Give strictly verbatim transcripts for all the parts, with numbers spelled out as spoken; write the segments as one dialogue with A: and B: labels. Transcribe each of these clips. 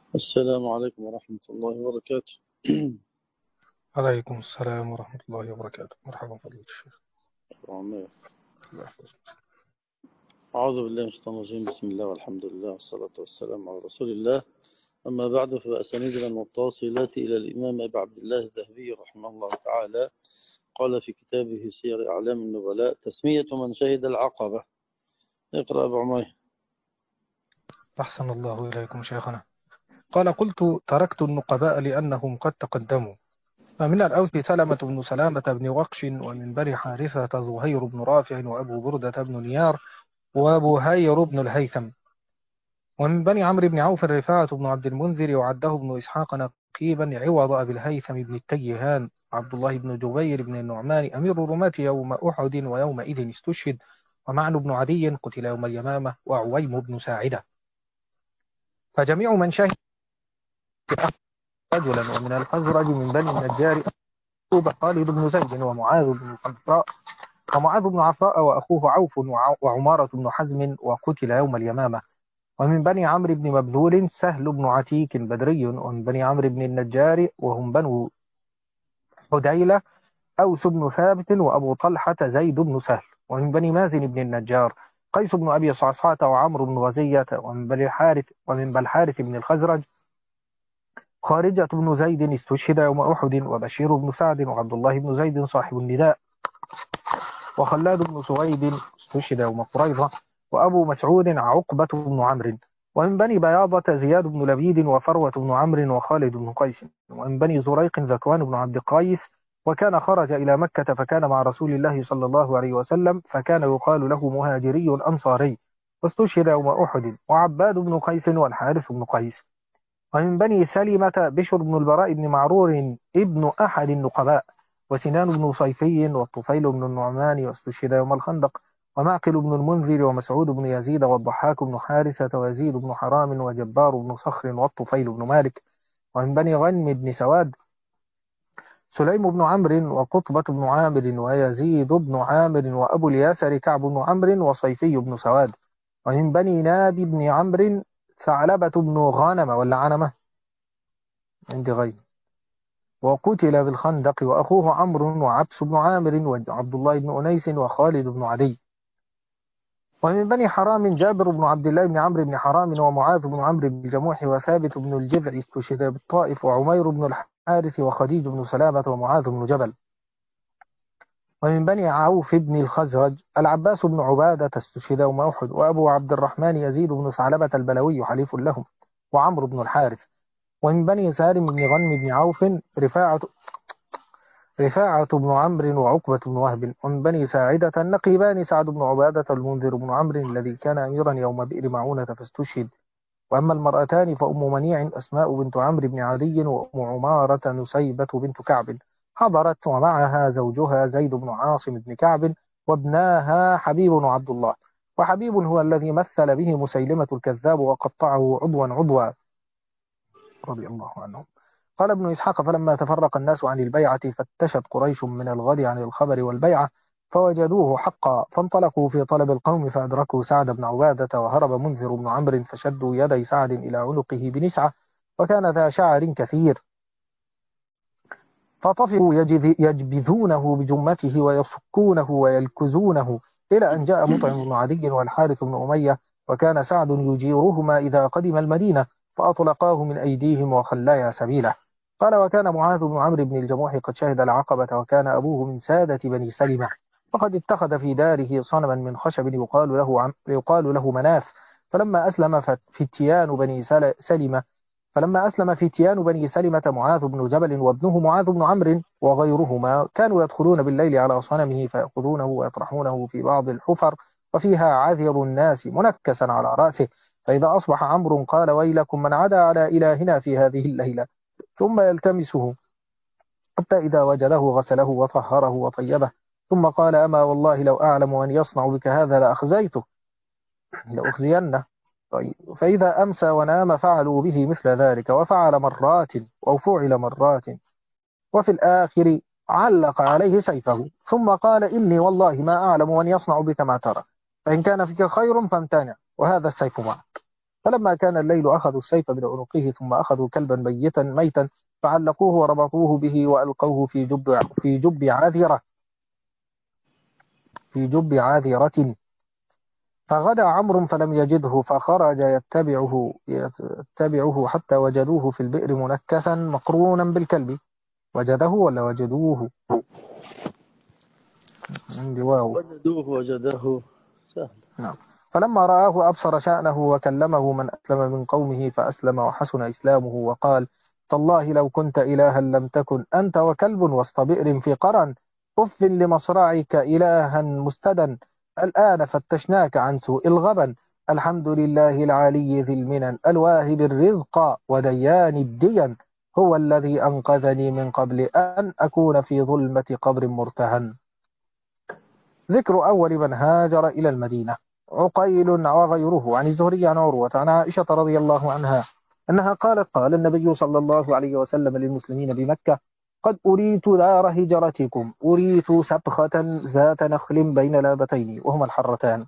A: السلام عليكم ورحمة الله وبركاته.
B: عليكم السلام ورحمة الله وبركاته. مرحبا فضيلة الشيخ.
A: وعمير.
B: الله يحفظك.
A: أعوذ بالله من الشيطان الرجيم. بسم الله والحمد لله والصلاة والسلام على رسول الله. أما بعد، فأسانيدنا المتصلة إلى الإمام أبي عبد الله الذهبي رحمه الله تعالى قال في كتابه سير أعلام النبلاء: تسمية من شهد العقبة. اقرأ أبو عمير.
B: أحسن الله إليكم شيخنا. قال: قلت تركت النقباء لأنهم قد تقدموا، فمن الأوس سلمة بن سلامة بن وقش، ومن بني حارثة زهير بن رافع، وأبو بردة بن نيار، وبهير بن الهيثم، ومن بني عمرو بن عوف رفاعة بن عبد المنذر، وعده ابن إسحاق نقيبا عوض أبي الهيثم بن التيهان، عبد الله بن جبير بن النعمان أمير الرماة يوم أحد، ويومئذ استشهد، ومعن بن عدي قتل يوم اليمامة، وعويم بن ساعدة. فجميع من شهد رجلا. ومن الخزرج من بني النجار أبوب خالد بن زيد، ومعاذ بن عفراء ومعاذ بن عفراء وأخوه عوف، وع- وعمارة بن حزم، وقتل يوم اليمامة. ومن بني عمرو بن مبذول سهل بن عتيك بدري. ومن بني عمرو بن النجار وهم بنو حديلة أوس بن ثابت، وأبو طلحة زيد بن سهل. ومن بني مازن بن النجار قيس بن أبي صعصعة، وعمرو بن غزية. ومن بني الحارث ومن بني الحارث بن الخزرج خارجة بن زيد استشهد يوم أحد، وبشير بن سعد، وعبد الله بن زيد صاحب النداء، وخلاد بن سويد استشهد يوم قريظة، وأبو مسعود عقبة بن عمرو. ومن بني بياضة زياد بن لبيد، وفروة بن عمرو، وخالد بن قيس. ومن بني زريق ذكوان بن عبد قيس، وكان خرج إلى مكة فكان مع رسول الله صلى الله عليه وسلم، فكان يقال له مهاجري أنصاري، واستشهد يوم أحد. وعباد بن قيس، والحارث بن قيس. ومن بني سلمة بشر بن البراء بن معرور ابن أحد النقباء، وسنان بن صيفي، والطفيل بن النعمان، واستشهد يوم الخندق. ومعقل بن المنذر، ومسعود بن يزيد، والضحاك بن حارثة، ويزيد بن حرام، وجبار بن صخر، والطفيل بن مالك. ومن بني غنم بن سواد سليم بن عمرو، وقطبة بن عامر، ويزيد بن عامر، وأبو الياسر كعب بن عمرو، وصيفي بن سواد. ومن بني ناب بن عمرو ثعلبة بن غانم ولا عنمة، عندي غير، وقتل بالخندق، وأخوه عمرو، وعبس بن عامر، وعبد الله بن أنيس، وخالد بن عدي. ومن بني حرام جابر بن عبد الله بن عمرو بن حرام، ومعاذ بن عمرو بن الجموح، وثابت بن الجذع استشهد بالطائف، وعمير بن الحارث، وخديج بن سلامة، ومعاذ بن جبل. ومن بني عوف بن الخزرج العباس بن عبادة استشهد يوم أحد، وأبو عبد الرحمن يزيد بن ثعلبة البلوي حليف لهم، وعمرو بن الحارث. ومن بني سالم بن غنم بن عوف رفاعة رفاعة بن عمرو، وعقبة بن وهب. ومن بني ساعدة النقيبان سعد بن عبادة، المنذر بن عمرو الذي كان أميرا يوم بئر معونة فاستشهد. وأما المرأتان فأم منيع أسماء بنت عمرو بن عدي، وأم عمارة نسيبة بنت كعب حضرت، ومعها زوجها زيد بن عاصم بن كعب، وابناها حبيب وعبد الله. وحبيب هو الذي مثل به مسيلمة الكذاب وقطعه عضوا عضوا، رضي الله عنه. قال ابن إسحاق: فلما تفرق الناس عن البيعة فتشت قريش من الغد عن الخبر والبيعة، فوجدوه حقا، فانطلقوا في طلب القوم، فأدركوا سعد بن عبادة، وهرب منذر بن عمرو، فشدوا يدي سعد إلى عنقه بنسعة، وكان ذا شعر كثير، فطفقوا يجذ- يجبذونه بجمته، ويصكونه ويلكزونه، إلى أن جاء مطعم بن عدي والحارث بن أمية، وكان سعد يجيرهما إذا قدم المدينة، فأطلقاه من أيديهم وخلايا سبيله. قال: وكان معاذ بن عمرو بن الجموح قد شهد العقبة، وكان أبوه من سادة بني سلمة، فقد اتخذ في داره صنما من خشب يقال له عم يقال له مناف. فلما أسلم فتيان بني سل- سلمة فلما أسلم فتيان بني سلمة معاذ بن جبل وابنه معاذ بن عمرو وغيرهما، كانوا يدخلون بالليل على صنمه فيأخذونه ويطرحونه في بعض الحفر، وفيها عذر الناس منكسا على رأسه. فإذا أصبح عمرو قال: ويلكم من عدا على إلهنا في هذه الليلة، ثم يلتمسه حتى إذا وجده غسله وطهره وطيبه، ثم قال: أما والله لو أعلم من يصنع بك هذا لأخزيته لأخزينه. طيب، فإذا أمسى ونام فعلوا به مثل ذلك، وفعل مرات أو فعل مرات. وفي الآخر علق عليه سيفه، ثم قال: إني والله ما أعلم من يصنع بك ما ترى، فإن كان فيك خير فامتنع، وهذا السيف معك. فلما كان الليل أخذوا السيف من عنقه، ثم أخذوا كلبا ميتا ميتا فعلقوه وربطوه به وألقوه في جب في جب عاذرة في جب عاذرة. فغدا عمرو فلم يجده، فخرج يتبعه يتبعه حتى وجدوه في البئر منكسا مقرونا بالكلب. وجده ولا وجدوه؟ عندي واو.
A: وجدوه وجده سهل.
B: نعم. فلما رآه أبصر شأنه وكلمه من أسلم من قومه فأسلم وحسن إسلامه، وقال: تالله لو كنت إلها لم تكن أنت وكلب وسط بئر في قرن. أف لمصرعك إلها مستدا، الآن فتشناك عن سوء الغبن. الحمد لله العلي ذي المنن الواهب الرزق وديان الدين، هو الذي أنقذني من قبل أن أكون في ظلمة قبر مرتهن. ذكر أول من هاجر إلى المدينة. عقيل وغيره عن الزهري عن عروة عن عائشة رضي الله عنها أنها قالت: قال النبي صلى الله عليه وسلم للمسلمين بمكة: قد أريت دار هجرتكم، أريت سبخة ذات نخل بين لابتين وهما الحرتان.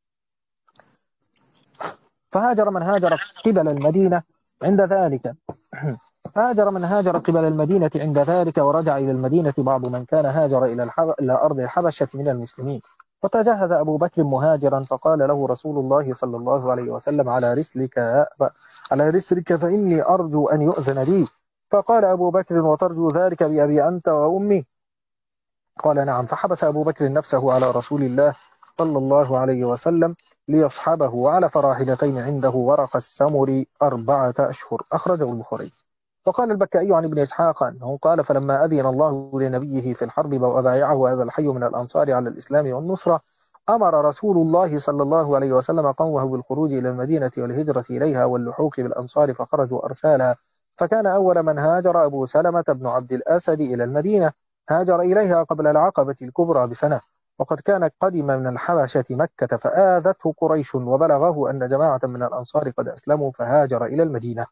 B: فهاجر من هاجر قبل المدينة عند ذلك هاجر من هاجر قبل المدينة عند ذلك، ورجع إلى المدينة بعض من كان هاجر إلى, الحب... إلى أرض الحبشة من المسلمين. فتجهز أبو بكر مهاجرا، فقال له رسول الله صلى الله عليه وسلم: على رسلك يا أبا على رسلك فإني أرجو أن يؤذن لي. فقال أبو بكر: وترجو ذلك بأبي أنت وأمي؟ قال: نعم. فحبس أبو بكر نفسه على رسول الله صلى الله عليه وسلم ليصحبه، وعلى فراحلتين عنده ورق السمر أربعة أشهر. أخرجه البخاري. وقال البكائي عن ابن إسحاق أنه قال: فلما أذن الله لنبيه في الحرب وأبايعه هذا الحي من الأنصار على الإسلام والنصرة، أمر رسول الله صلى الله عليه وسلم قومه بالخروج إلى المدينة والهجرة إليها واللحوق بالأنصار، فخرجوا أرسالا. فكان أول من هاجر أبو سلمة بن عبد الأسد إلى المدينة، هاجر إليها قبل العقبة الكبرى بسنة، وقد كان قدم من الحبشة مكة فآذته قريش، وبلغه أن جماعة من الأنصار قد أسلموا فهاجر إلى المدينة.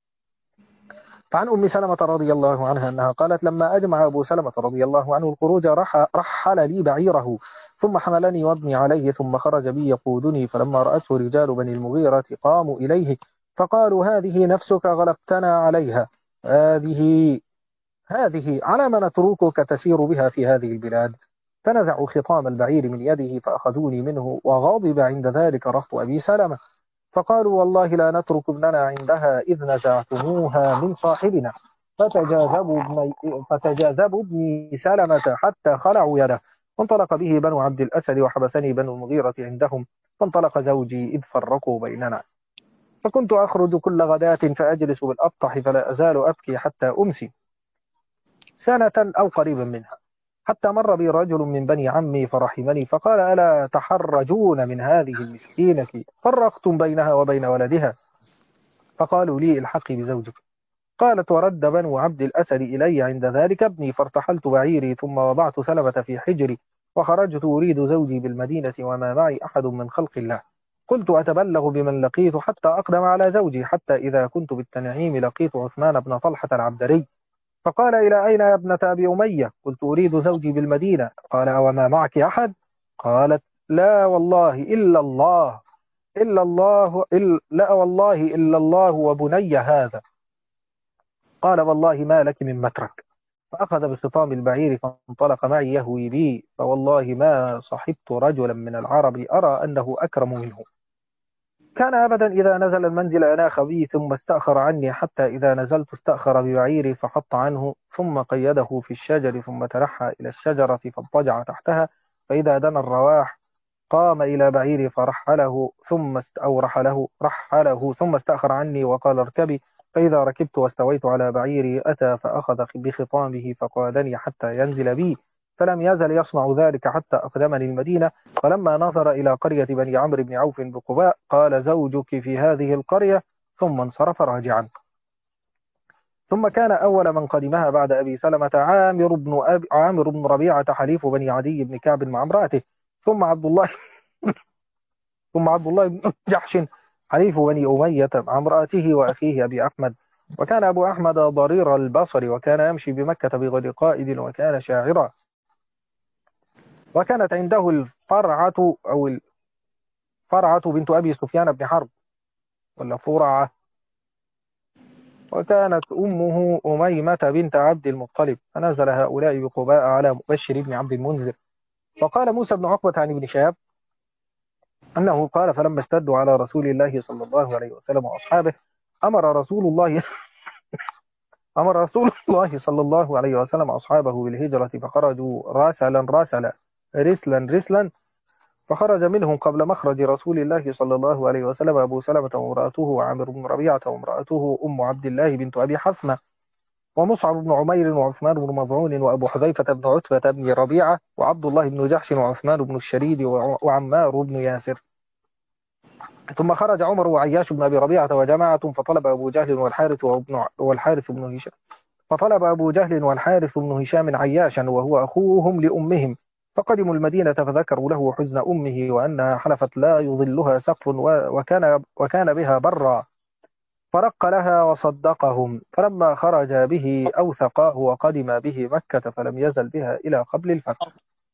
B: فعن أم سلمة رضي الله عنها أنها قالت: لما أجمع أبو سلمة رضي الله عنه الخروج رح رحل لي بعيره، ثم حملني وابني عليه، ثم خرج بي يقودني. فلما رأته رجال بني المغيرة قاموا إليه فقالوا: هذه نفسك غلبتنا عليها، هذه هذه على ما نتركك تسير بها في هذه البلاد. فنزعوا خطام البعير من يده فأخذوني منه، وغضب عند ذلك رهط أبي سلمة، فقالوا: والله لا نترك ابننا عندها إذ نزعتموها من صاحبنا. فتجاذبوا ابني, فتجاذبوا ابني سلمة حتى خلعوا يده، وانطلق به بنو عبد الأسد، وحبسني بنو المغيرة عندهم. فانطلق زوجي إذ فرقوا بيننا، فكنت أخرج كل غداة فأجلس بالأبطح فلا أزال أبكي حتى أمسي سنة أو قريبا منها، حتى مر بي رجل من بني عمي فرحمني فقال: ألا تحرجون من هذه المسكينة؟ فرقتم بينها وبين ولدها. فقالوا لي: الحقي بزوجك. قالت: ورد بنو عبد الأسد إلي عند ذلك ابني، فارتحلت بعيري، ثم وضعت سلمة في حجري، وخرجت أريد زوجي بالمدينة وما معي أحد من خلق الله. قلت أتبلغ بمن لقيت حتى أقدم على زوجي، حتى إذا كنت بالتنعيم لقيت عثمان بن طلحة العبدري، فقال: إلى أين يا ابنة أبي أمية؟ قلت: أريد زوجي بالمدينة. قال: أوما معك أحد؟ قالت: لا والله إلا الله إلا الله إلا لا والله إلا الله وبني هذا. قال: والله ما لك من مترك. فأخذ بخطام البعير فانطلق معي يهوي بي، فوالله ما صحبت رجلا من العرب أرى أنه أكرم منه. كان أبدا إذا نزل المنزل أناخ بي، ثم استأخر عني، حتى إذا نزلت استأخر ببعيري فحط عنه، ثم قيده في الشجر، ثم ترحى إلى الشجرة فاضطجع تحتها، فإذا دنا الرواح قام إلى بعيري فرحله ثم است أو رحله رحله ثم استأخر عني وقال: اركبي. فإذا ركبت واستويت على بعيري أتى فأخذ بخطامه فقادني حتى ينزل بي، فلم يزل يصنع ذلك حتى أقدمني المدينة. فلما نظر إلى قرية بني عمرو بن عوف بقباء قال: زوجك في هذه القرية، ثم انصرف راجعا. ثم كان أول من قدمها بعد أبي سلمة عامر بن أبي عامر بن ربيعة حليف بني عدي بن كعب مع امرأته، ثم عبد الله ثم عبد الله بن جحش حليف بني أمية مع امرأته وأخيه أبي أحمد. وكان أبو أحمد ضرير البصر، وكان يمشي بمكة بغير قائد، وكان شاعرا. وكانت عنده الفرعة أو الفرعة بنت أبي سفيان بن حرب، ولا فرعة. وكانت أمه أميمة بنت عبد المطلب، فنزل هؤلاء بقباء على مبشر بن عبد المنذر. وقال موسى بن عقبة عن ابن شهاب أنه قال فلما اشتدوا على رسول الله صلى الله عليه وسلم وأصحابه أمر رسول الله أمر رسول الله صلى الله عليه وسلم أصحابه بالهجرة، فخرجوا راسلا راسلا رسلا رسلا، فخرج منهم قبل مخرج رسول الله صلى الله عليه وسلم أبو سلمة وامرأته وعامر بن ربيعة وامرأته أم عبد الله بنت أبي حثمة ومصعب بن عمير وعثمان بن مظعون وأبو حذيفة بن عتبة بن ربيعة وعبد الله بن جحش وعثمان بن الشريد وعمار بن ياسر. ثم خرج عمر وعياش بن أبي ربيعة وجماعة، فطلب أبو جهل والحارث وابن والحارث بن هشام فطلب أبو جهل والحارث بن هشام عياشا وهو أخوهم لأمهم، فقدموا المدينة فذكروا له حزن أمه وأنها حلفت لا يظلها سقف وكان, وكان بها برا، فرق لها وصدقهم. فلما خرج به أوثقاه وقدم به مكة، فلم يزل بها إلى قبل الفتح.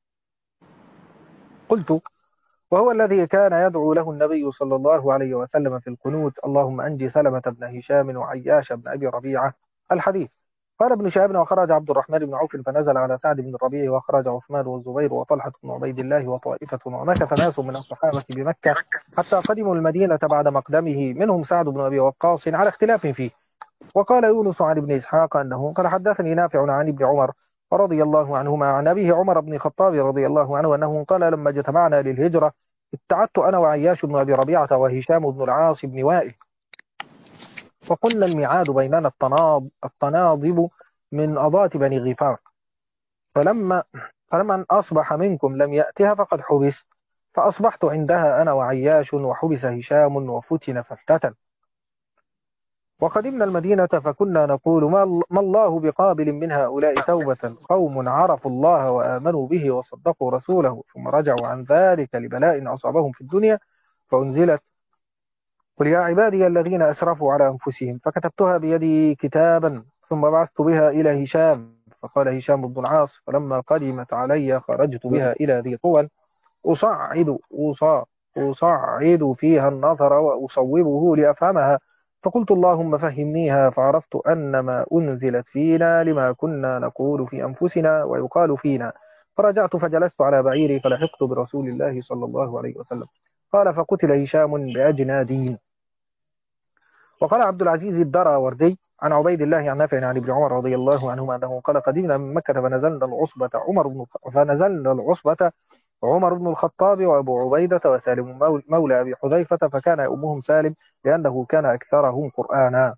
B: قلت وهو الذي كان يدعو له النبي صلى الله عليه وسلم في القنوت اللهم أنجي سلمة بن هشام وعياش بن أبي ربيعة الحديث. قال ابن شهاب وخرج عبد الرحمن بن عوف فنزل على سعد بن الربيع، وخرج عثمان والزبير وطلحة بن عبيد الله وطائفة، ومكث ناس من الصحابة بمكة حتى قدموا المدينة بعد مقدمه، منهم سعد بن أبي وقاص على اختلاف فيه. وقال يونس عن ابن إسحاق أنه قال حدثني نافع عن ابن عمر رضي الله عنهما عن أبيه عمر بن الخطاب رضي الله عنه أنه قال لما اجتمعنا للهجرة ابتعدت أنا وعياش بن أبي ربيعة وهشام بن العاص بن وائل، فقلنا الميعاد بيننا التناض التناضب من أضات بني غفار، فلما فلما أصبح منكم لم يأتها فقد حبس، فأصبحت عندها أنا وعياش وحبس هشام وفتن فافتتن. وقدمنا المدينة فكنا نقول ما الله بقابل من هؤلاء توبة، قوم عرفوا الله وآمنوا به وصدقوا رسوله ثم رجعوا عن ذلك لبلاء أصابهم في الدنيا، فأنزلت قل يا عبادي الذين أسرفوا على أنفسهم، فكتبتها بيدي كتابا ثم بعثت بها إلى هشام، فقال هشام بن العاص فلما قدمت علي خرجت بها إلى ذي طول أصعد أصعد فيها النظر وأصوبه لأفهمها، فقلت اللهم فهمنيها، فعرفت أن ما أنزلت فينا لما كنا نقول في أنفسنا ويقال فينا، فرجعت فجلست على بعيري فلحقت برسول الله صلى الله عليه وسلم. قال فقتل هشام بأجنادين. وقال عبد العزيز الدراوردي عن عبيد الله عن نافع عن ابن عمر رضي الله عنهما أنه قال قدمنا من مكة فنزلنا العصبة عمر بن فنزلنا العصبة عمر بن الخطاب وأبو عبيدة وسالم مولى أبي حذيفة، فكان أمهم سالم لأنه كان أكثرهم قرآنا.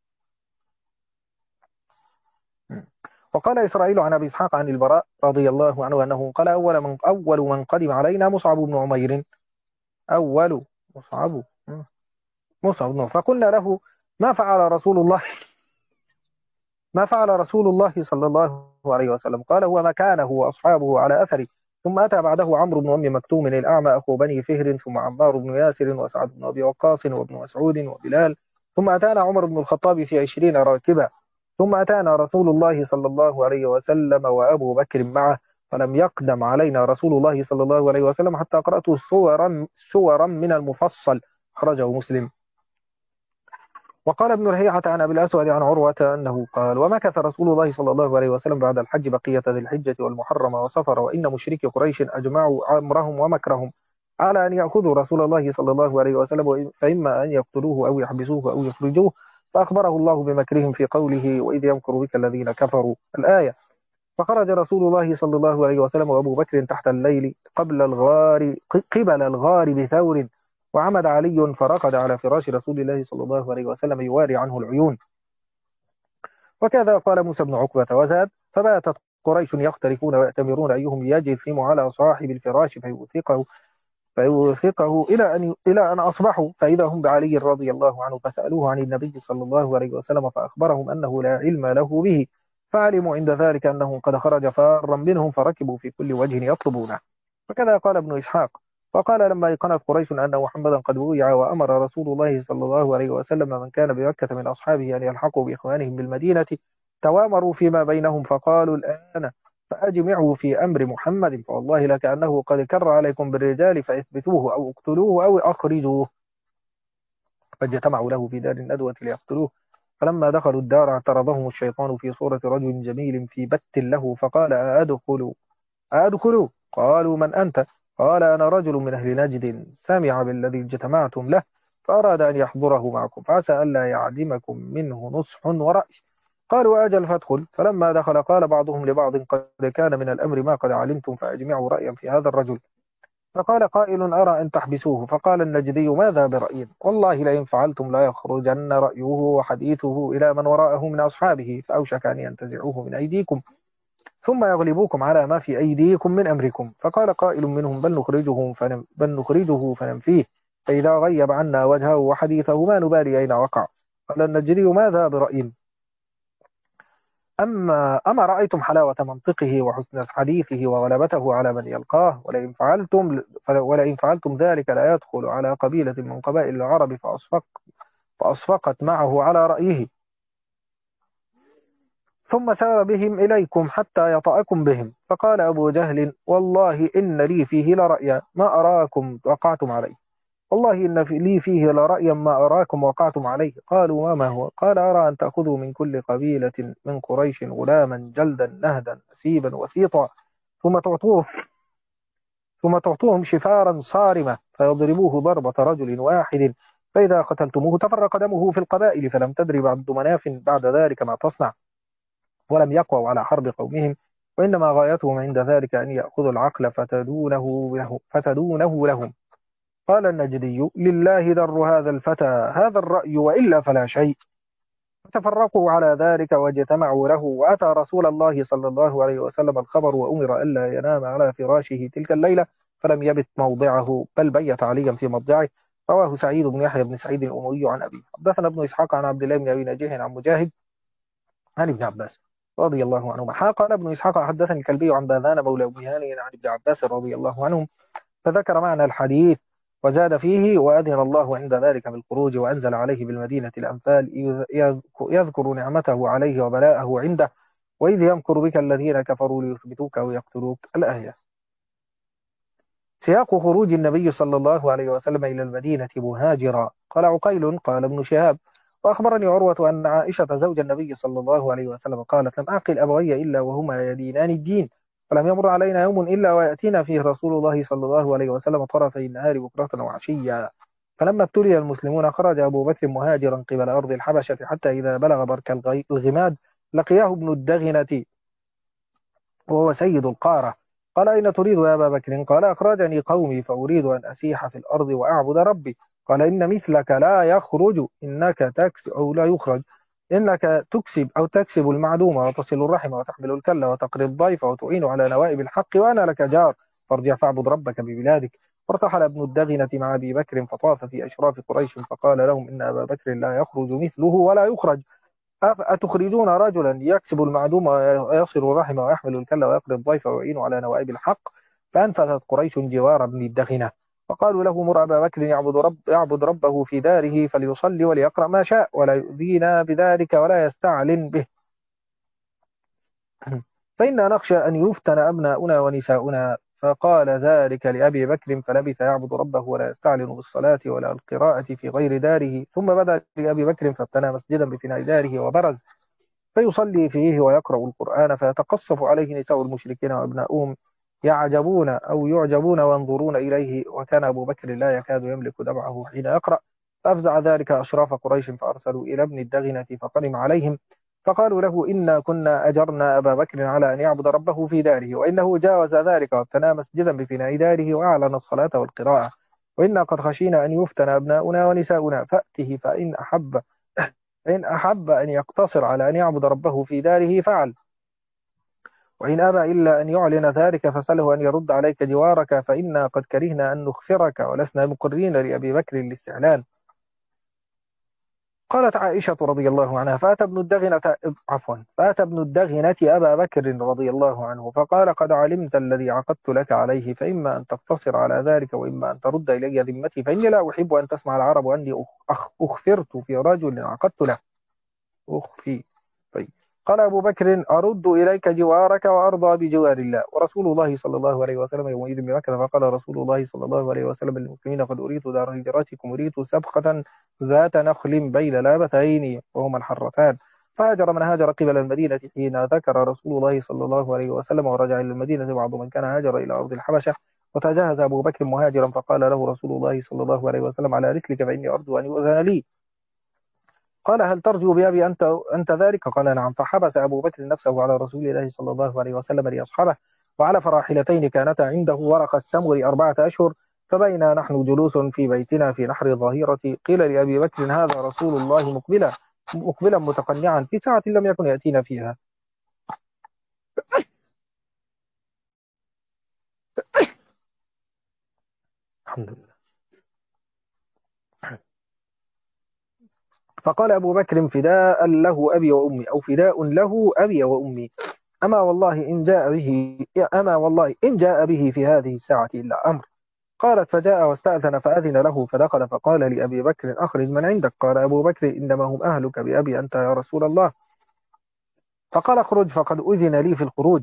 B: وقال إسرائيل عن أبي إسحاق عن البراء رضي الله عنه أنه قال أول من أول من قدم علينا مصعب بن عمير أول مصعب مصعب بن فقلنا له ما فعل رسول الله ما فعل رسول الله صلى الله عليه وسلم؟ قال هو مكانه وأصحابه على أثره. ثم أتى بعده عمرو بن أم مكتوم الأعمى أخو بني فهر، ثم عمار بن ياسر وسعد بن أبي وقاص وابن مسعود وبلال، ثم أتانا عمر بن الخطاب في عشرين راكبا، ثم أتانا رسول الله صلى الله عليه وسلم وأبو بكر معه، فلم يقدم علينا رسول الله صلى الله عليه وسلم حتى قرأت سورا سورا من المفصل، خرجه مسلم. وقال ابن رهيعة عن أبي الأسود عن عروة أنه قال ومكث رسول الله صلى الله عليه وسلم بعد الحج بقية ذي الحجة والمحرم وصفر، وإن مشركي قريش أجمعوا أمرهم ومكرهم على أن يأخذوا رسول الله صلى الله عليه وسلم، فإما أن يقتلوه أو يحبسوه أو يخرجوه، فأخبره الله بمكرهم في قوله وإذ يمكر بك الذين كفروا الآية. فخرج رسول الله صلى الله عليه وسلم وأبو بكر تحت الليل قبل الغار قبل الغار بثور، وعمد علي فرقد على فراش رسول الله صلى الله عليه وسلم يواري عنه العيون. وكذا قال موسى بن عقبة وزاد فباتت قريش يختلفون ويأتمرون أيهم يجثم على صاحب الفراش فيوثقه فيوثقه إلى أن إلى أن أصبحوا فإذا هم بعلي رضي الله عنه، فسألوه عن النبي صلى الله عليه وسلم فأخبرهم أنه لا علم له به، فعلموا عند ذلك أنه قد خرج فارا منهم، فركبوا في كل وجه يطلبونه. وكذا قال ابن إسحاق فقال لما أيقنت قريش أن محمدا قد بويع وأمر رسول الله صلى الله عليه وسلم من كان بمكة من أصحابه أن يلحقوا بإخوانهم بالمدينة، توامروا فيما بينهم فقالوا الآن فأجمعوا في أمر محمد، فوالله لكأنه قد كر عليكم بالرجال فاثبتوه أو اقتلوه أو أخرجوه. فاجتمعوا له في دار الندوة ليقتلوه. فلما دخلوا الدار اعترضهم الشيطان في صورة رجل جميل في بت له، فقال أأدخلوا أأدخلوا قالوا من أنت؟ قال أنا رجل من أهل نجد سمع بالذي اجتمعتم له فأراد أن يحضره معكم، فعسى ألا يعدمكم منه نصح ورأي. قالوا أجل فادخل. فلما دخل قال بعضهم لبعض قد كان من الأمر ما قد علمتم فأجمعوا رأيا في هذا الرجل. فقال قائل أرى أن تحبسوه. فقال النجدي ماذا برأي؟ والله لئن فعلتم لا يخرجن رأيه وحديثه إلى من وراءه من أصحابه، فأوشك أن ينتزعوه من أيديكم ثم يغلبوكم على ما في أيديكم من أمركم. فقال قائل منهم بل نخرجه فنم بل نخرجه فننفيه، فإذا غيب عنا وجهه وحديثه ما نبالي أين وقع. قال النجدي ماذا برأي؟ أما أما رأيتم حلاوة منطقه وحسن حديثه وغلبته على من يلقاه؟ ولئن فعلتم ولئن فعلتم ذلك لا يدخل على قبيلة من قبائل العرب فأصفق فأصفقت معه على رأيه، ثم سار بهم إليكم حتى يطأكم بهم. فقال أبو جهل والله إن لي فيه لرأيا ما أراكم وقعتم عليه، والله إن في لي فيه لرأيا ما أراكم وقعتم عليه. قالوا وما هو؟ قال أرى أن تأخذوا من كل قبيلة من قريش غلاما جلدا نهدا نسيبا وسيطا، ثم تعطوه ثم تعطوهم شفارا صارمة فيضربوه ضربة رجل واحد، فإذا قتلتموه تفرق دمه في القبائل، فلم تدري عبد مناف بعد ذلك ما تصنع، ولم يقووا على حرب قومهم، وإنما غايتهم عند ذلك أن يأخذوا العقل فتدونه له فتدونه لهم. قال النجدي لله در هذا الفتى هذا الرأي وإلا فلا شيء. فتفرقوا على ذلك واجتمعوا له، وأتى رسول الله صلى الله عليه وسلم الخبر وأمر ألا ينام على فراشه تلك الليلة، فلم يبت موضعه بل بيت عليا في مضجعه. رواه سعيد بن يحيى بن سعيد الأموي عن أبيه. حدثنا ابن إسحاق عن عبد الله بن أبي نجيح عن مجاهد عن ابن عباس رضي الله عنهما. قال ابن إسحاق حدثني الكلبي عن باذان مولى أبي هانئ عن ابن عباس رضي الله عنهم، فذكر معنى الحديث وزاد فيه وأذن الله عند ذلك بالخروج وأنزل عليه بالمدينة الأمثال يذكر نعمته عليه وبلاءه عنده، وإذ يمكر بك الذين كفروا ليثبتوك أو يقتلوك الآية. سياق خروج النبي صلى الله عليه وسلم إلى المدينة مهاجرا. قال عقيل قال ابن شهاب وأخبرني عروة أن عائشة زوج النبي صلى الله عليه وسلم قالت لم أعقل أبوي إلا وهما يدينان الدين، فلم يمر علينا يوم إلا ويأتينا فيه رسول الله صلى الله عليه وسلم طرفي النهار بكرة وعشيا. فلما ابتلي المسلمون خرج أبو بكر مهاجرا قبل أرض الحبشة، حتى إذا بلغ برك الغماد لقياه ابن الدغنة وهو سيد القارة. قال أين تريد يا أبا بكر؟ قال أخرجني قومي فأريد أن أسيح في الأرض وأعبد ربي. قال إن مثلك لا يخرج إنك تكسب أو لا يخرج إنك تكسب أو تكسب المعدوم وتصل الرحم وتحمل الكل وتقري الضيف وتعين على نوائب الحق وأنا لك جار، فارجع فاعبد ربك ببلادك. فارتحل ابن الدغنة مع أبي بكر فطاف في أشراف قريش فقال لهم إن أبا بكر لا يخرج مثله ولا يخرج، أتخرجون رجلا يكسب المعدوم ويصل الرحم ويحمل الكل ويقضي الضيف ويعين على نوائب الحق؟ فأنفذت قريش جوار ابن الدغنة، فقالوا له مر أبا بكر يعبد, رب يعبد ربه في داره فليصلي وليقرأ ما شاء ولا يؤذينا بذلك ولا يستعلن به، فإنا نخشى أن يفتن أبناؤنا ونساؤنا. فقال ذلك لأبي بكر فلبث يعبد ربه ولا يستعلن بالصلاة ولا القراءة في غير داره. ثم بدأ لأبي بكر فابتنى مسجدا بفناء داره وبرز فيصلي فيه ويقرأ القرآن، فيتقصف عليه نساء المشركين وأبناؤهم يعجبون أو يعجبون وينظرون إليه، وكان أبو بكر لا يكاد يملك دمعه حين يقرأ. فأفزع ذلك أشراف قريش فأرسلوا إلى ابن الدغنة فقدم عليهم فقالوا له إنا كنا أجرنا أبا بكر على أن يعبد ربه في داره، وإنه جاوز ذلك وابتنى مسجدا بفناء داره وأعلن الصلاة والقراءة، وإنا قد خشينا أن يفتن أبناؤنا ونساؤنا، فأته فإن أحب فإن أحب أن يقتصر على أن يعبد ربه في داره فعل، وإن أبى إلا أن يعلن ذلك فسأله أن يرد عليك جوارك، فإنا قد كرهنا أن نخفرك ولسنا مقرين لأبي بكر الاستعلان. قالت عائشة رضي الله عنها فأتى ابن الدغنة عفوا فأتى ابن الدغنة أبا بكر رضي الله عنه فقال قد علمت الذي عقدت لك عليه، فإما أن تقتصر على ذلك وإما أن ترد إلي ذمتي، فإني لا أحب أن تسمع العرب أني أخفرت في رجل عقدت له. أخفي طيب. قال أبو بكر أرد إليك جوارك وأرضى بجوار الله ورسول الله صلى الله عليه وسلم يومئذ بمكة. فقال رسول الله صلى الله عليه وسلم للمسلمين قد أريد دار هجرتكم، أريد سبخة ذات نخل بين لابتين وهما الحرتان. فهاجر من هاجر قبل المدينة حين ذكر رسول الله صلى الله عليه وسلم، ورجع إلى المدينة بعض من كان هاجر إلى أرض الحبشة. وتجهز أبو بكر مهاجرا، فقال له رسول الله صلى الله عليه وسلم على رسلك فإني أرجو أن يؤذن لي. قال هل ترجو بأبي أنت, أنت ذلك؟ قال نعم. فحبس أبو بكر نفسه على رسول الله صلى الله عليه وسلم ليصحبه، وعلى فراحلتين كانتا عنده ورق السمر أربعة أشهر. فبينا نحن جلوس في بيتنا في نحر الظهيرة قيل لأبي بكر هذا رسول الله مقبلا مقبلا متقنعا في ساعة لم يكن يأتينا فيها. الحمد لله. فقال أبو بكر فداء له أبي وأمي، أو فداء له أبي وأمي، أما والله إن جاء به أما والله إن جاء به في هذه الساعة إلا أمر. قالت فجاء واستأذن فأذن له فدخل، فقال لأبي بكر أخرج من عندك. قال أبو بكر إنما هم أهلك بأبي أنت يا رسول الله. فقال اخرج، فقد أذن لي في الخروج.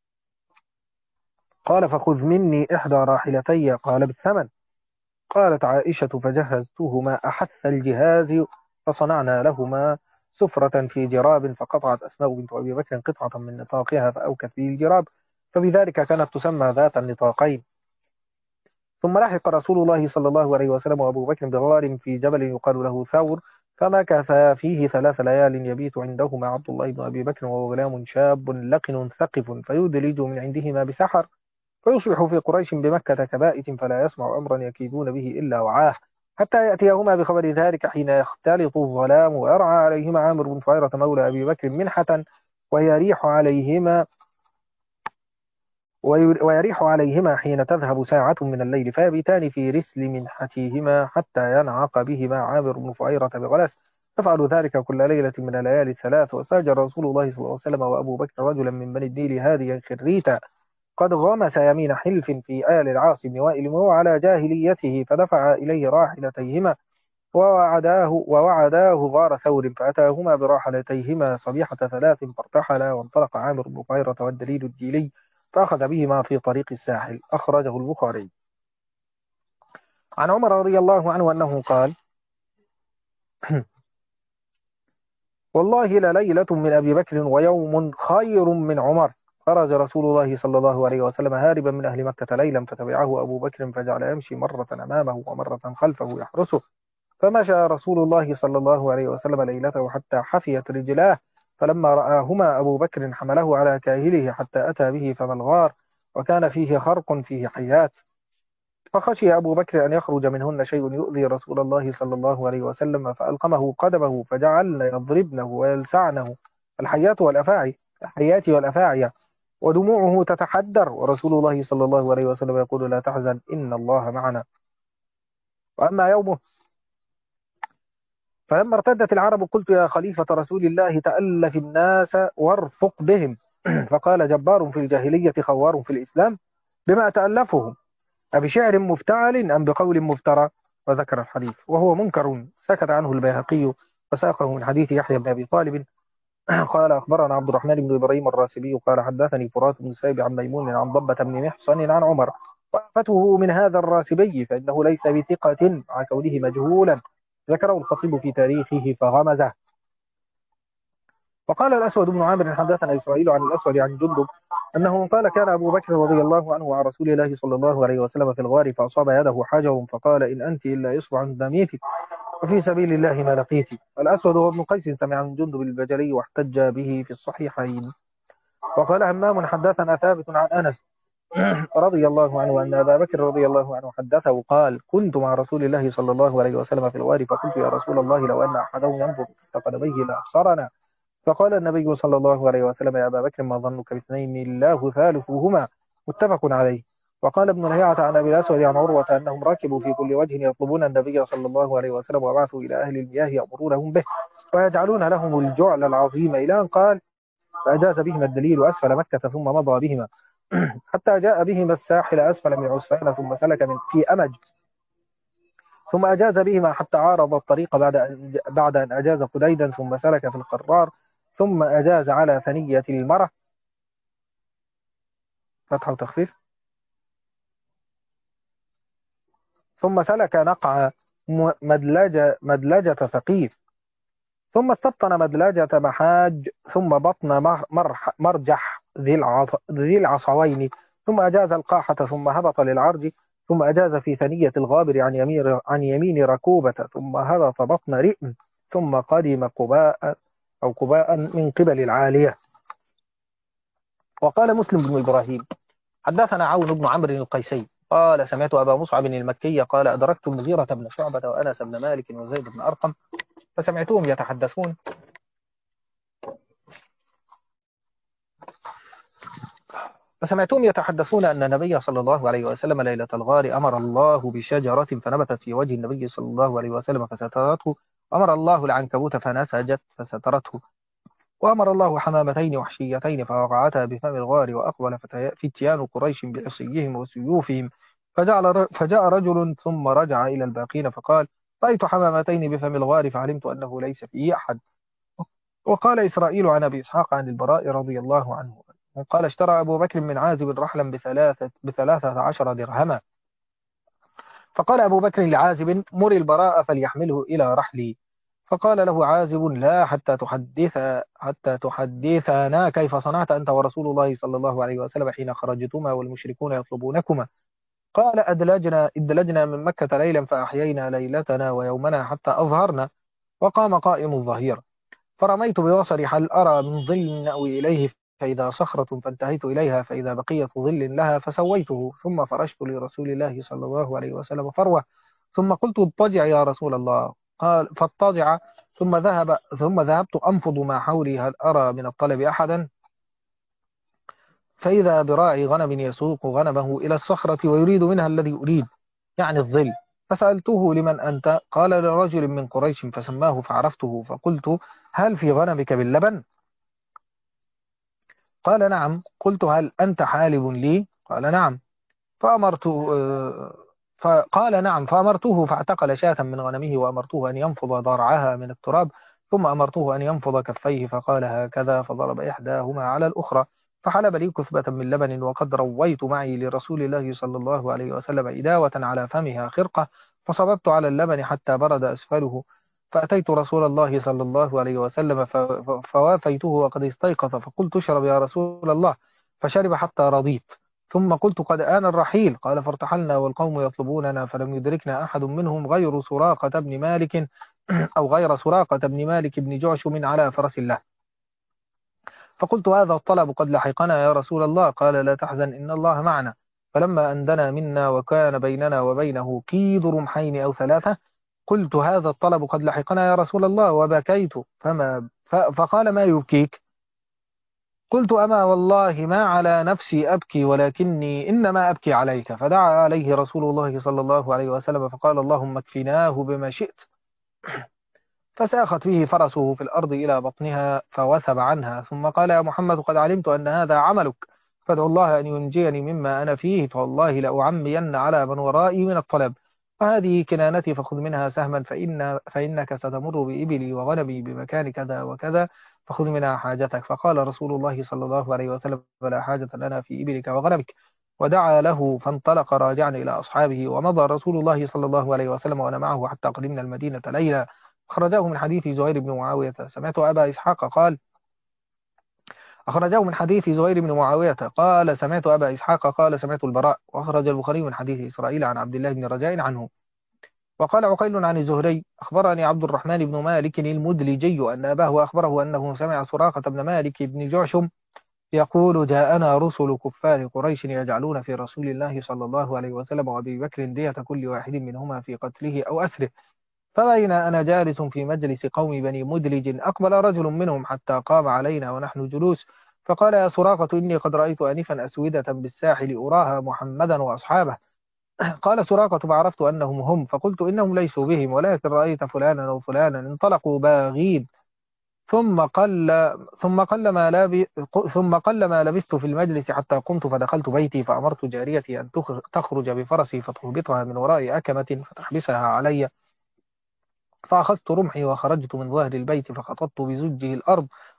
B: قال فخذ مني إحدى راحلتي. قال بالثمن. قالت عائشة فجهزتهما أحث الجهاز، فصنعنا لهما سفرة في جراب، فقطعت أسماء بنت أبي بكر قطعة من نطاقها فأوكت به الجراب، فبذلك كانت تسمى ذات النطاقين. ثم لحق رسول الله صلى الله عليه وسلم وأبو بكر بغار في جبل يقال له ثور، فمكث فيه ثلاث ليال يبيت عندهما عبد الله بن أبي بكر وهو غلام شاب لقن ثقف، فيدلج من عندهما بسحر، فيصبح في قريش بمكة كبائت، فلا يسمع أمرا يكيدون به إلا وعاه، حتى يأتيهما بخبر ذلك حين يختلط الظلام، ويرعى عليهما عامر بن فعيرة مولى أبي بكر منحة، ويريح عليهما ويريح عليهما حين تذهب ساعة من الليل، فيبيتان في رسل منحتهما حتى ينعق بهما عامر بن فعيرة بغلس. تفعل ذلك كل ليلة من الليالي الثلاث. واستأجر رسول الله صلى الله عليه وسلم وأبو بكر رجلا من بني النيل هاديا خريتا قد غمس يمين حلف في آل العاص بن وائل وهو على جاهليته، فدفع إليه راحلتيهما ووعداه ووعداه غار ثور، فأتاهما براحلتيهما صبيحة ثلاث فارتحلا، وانطلق عامر بن فعيرة والدليل الجيلي فأخذ بهما في طريق الساحل. أخرجه البخاري. عن عمر رضي الله عنه أنه قال والله لليلة من أبي بكر ويوم خير من عمر. خرج رسول الله صلى الله عليه وسلم هاربا من أهل مكة ليلا، فتبعه أبو بكر فجعل يمشي مرة أمامه ومرة خلفه يحرسه، فمشى رسول الله صلى الله عليه وسلم ليلته حتى حفيت رجلاه، فلما رآهما أبو بكر حمله على كاهله حتى أتى به فما الغار، وكان فيه خرق فيه حيات، فخشي أبو بكر أن يخرج منهن شيء يؤذي رسول الله صلى الله عليه وسلم، فألقمه قدمه فجعلن يضربنه ويلسعنه الحيات والأفاعي الحيات والأفاعي ودموعه تتحدر، ورسول الله صلى الله عليه وسلم يقول لا تحزن إن الله معنا. وأما يومه فلما ارتدت العرب قلت يا خليفة رسول الله تألف الناس وارفق بهم فقال جبار في الجاهلية خوار في الإسلام، بما تألفهم أبشعر مفتعل أم بقول مفترى؟ وذكر الحديث وهو منكر سكت عنه البيهقي وساقه من حديث يحيى بن أبي طالب قال أخبرنا عبد الرحمن بن إبراهيم الراسبي قال حدثني فرات بن سيب عن ميمون عن ضبة بن محصن عن عمر، وأفته من هذا الراسبي فإنه ليس بثقة مع كونه مجهولا، ذكره الخطيب في تاريخه فغمزه. وقال الأسود بن عامر حدثنا إسرائيل عن الأسود عن جندب أنه قال كان أبو بكر رضي الله عنه مع رسول الله صلى الله عليه وسلم في الغار، فأصاب يده حجر فقال إن أنت إلا إصبع دميتك وفي سبيل الله ما لقيت. الأسود هو ابن قيس سمع من جندب البجلي واحتج به في الصحيحين. وقال همام حدثنا ثابت عن أنس رضي الله عنه أن أبا بكر رضي الله عنه حدثه قال كنت مع رسول الله صلى الله عليه وسلم في الغار، فقلت يا رسول الله لو أن أحدهم ينظر تحت قدميه لأبصرنا، فقال النبي صلى الله عليه وسلم يا أبا بكر ما ظنك باثنين الله ثالثهما، متفق عليه. وقال ابن لهيعة عن أبي الأسود عن عروة أنهم ركبوا في كل وجه يطلبون النبي صلى الله عليه وسلم، وبعثوا إلى أهل المياه يأمرونهم به ويجعلون لهم الجعل العظيم، إلى أن قال فأجاز بهم الدليل أسفل مكة ثم مضى بهما حتى جاء بهما الساحل أسفل من عسفان، ثم سلك من في أمج، ثم أجاز بهما حتى عارض الطريق بعد أن بعد أن أجاز قديدا، ثم سلك في القرار، ثم أجاز على ثنية المرأة فتح وتخفيف. ثم سلك نقع م- مدلجة مدلجة ثقيف، ثم استبطن مدلجة محاج، ثم بطن مر- مرح- مرجح ذي العص- ذي العصوين، ثم أجاز القاحة، ثم هبط للعرج، ثم أجاز في ثنية الغابر عن يمين عن يمين ركوبة، ثم هبط بطن رئم، ثم قدم قباء أو قباء من قبل العالية. وقال مسلم بن إبراهيم حدثنا عون بن عمرو القيسي قال سمعت أبا مصعب المكي قال أدركت المغيرة بن شعبة وأنس بن مالك وزيد بن أرقم فسمعتهم يتحدثون فسمعتهم يتحدثون أن النبي صلى الله عليه وسلم ليلة الغار أمر الله بشجرة فنبتت في وجه النبي صلى الله عليه وسلم فسترته، أمر الله العنكبوت فنسجت فسترته، وأمر الله حمامتين وحشيتين فوقعتا بفم الغار، وأقبل فتي- فتيان قريش بعصيهم وسيوفهم، فجعل ر- فجاء رجل ثم رجع إلى الباقين فقال رأيت حمامتين بفم الغار فعلمت أنه ليس فيه أحد. وقال إسرائيل عن أبي إسحاق عن البراء رضي الله عنه قال اشترى أبو بكر من عازب رحلا بثلاثة, بثلاثة عشر درهما، فقال أبو بكر لعازب مر البراء فليحمله إلى رحلي، فقال له عازب لا حتى تحدث حتى تحدثنا كيف صنعت أنت ورسول الله صلى الله عليه وسلم حين خرجتما والمشركون يطلبونكما. قال أدلجنا ادلجنا من مكة ليلا فأحيينا ليلتنا ويومنا حتى أظهرنا، وقام قائم الظهيرة فرميت ببصري هل أرى من ظل أوي إليه، فإذا صخرة فانتهيت إليها فإذا بقية ظل لها فسويته، ثم فرشت لرسول الله صلى الله عليه وسلم فروة، ثم قلت اضطجع يا رسول الله، قال فاضطجع، ثم ذهب ثم ذهبت أنفض ما حولي هل أرى من الطلب أحدا، فإذا براعي غنم يسوق غنمه إلى الصخرة ويريد منها الذي أريد يعني الظل، فسألته لمن أنت؟ قال لرجل من قريش فسماه فعرفته، فقلت هل في غنمك باللبن؟ قال نعم. قلت هل أنت حالب لي؟ قال نعم. فأمرته آه، فقال نعم، فأمرته فاعتقل شاة من غنمه، وأمرته أن ينفض ضرعها من التراب، ثم أمرته أن ينفض كفيه فقال هكذا، فضرب إحداهما على الأخرى، فحلب لي كثبة من لبن، وقد رويت معي لرسول الله صلى الله عليه وسلم إداوة على فمها خرقة، فصببت على اللبن حتى برد أسفله، فأتيت رسول الله صلى الله عليه وسلم ف- ف- فوافيته وقد استيقظ، فقلت اشرب يا رسول الله، فشرب حتى رضيت، ثم قلت قد آن الرحيل، قال فارتحلنا والقوم يطلبوننا، فلم يدركنا أحد منهم غير سراقة بن مالك أو غير سراقة بن مالك بن جعشم على فرس الله، فقلت هذا الطلب قد لحقنا يا رسول الله، قال لا تحزن إن الله معنا، فلما أندنا منا وكان بيننا وبينه كيد رمحين أو ثلاثة، قلت هذا الطلب قد لحقنا يا رسول الله وبكيت، فما ف- فقال ما يبكيك؟ قلت أما والله ما على نفسي أبكي ولكني إنما أبكي عليك، فدعا عليه رسول الله صلى الله عليه وسلم فقال اللهم اكفناه بما شئت، فساخت به فرسه في الأرض إلى بطنها فوثب عنها، ثم قال يا محمد قد علمت أن هذا عملك، فادعو الله أن ينجيني مما أنا فيه، فوالله لأعمين على من ورائي من الطلب، فهذه كنانتي فخذ منها سهما، فإن فإنك ستمر بإبلي وغنمي بمكان كذا وكذا، فخذ منها حاجتك، فقال رسول الله صلى الله عليه وسلم فلا حاجة لنا في إبلك وغنمك، ودعا له فانطلق راجعا إلى أصحابه، ومضى رسول الله صلى الله عليه وسلم وأنا معه حتى قدمنا المدينة ليلا. أخرجاه من حديث زهير بن معاوية سمعت أبا إسحاق قال أخرجاه من حديث زهير بن معاوية قال سمعت أبا إسحاق قال سمعت البراء، وأخرج البخاري من حديث إسرائيل عن عبد الله بن رجاء عنه. وقال عقيل عن الزهري أخبرني عبد الرحمن بن مالك المدلجي أن أباه أخبره أنه سمع سراقة بن مالك بن جعشم يقول جاءنا رسل كفار قريش يجعلون في رسول الله صلى الله عليه وسلم وأبي بكر دية كل واحد منهما في قتله أو أسره، فبين أنا جالس في مجلس قوم بني مدلج أقبل رجل منهم حتى قام علينا ونحن جلوس، فقال يا سراقة إني قد رأيت آنفا أسودة بالساحل أراها محمدا وأصحابه، قال سراقة فعرفت أنهم هم، فقلت إنهم ليسوا بهم ولكن رأيت فلانا وفلانا انطلقوا باغين، ثم قل ثم قل ما لاب ثم قل ما لبثت في المجلس حتى قمت فدخلت بيتي فأمرت جاريتي أن تخ- تخرج بفرسي فتهبطها من وراء أكمة فتحبسها علي، فأخذت رمحي وخرجت من ظهر البيت فخططت بزجه الأرض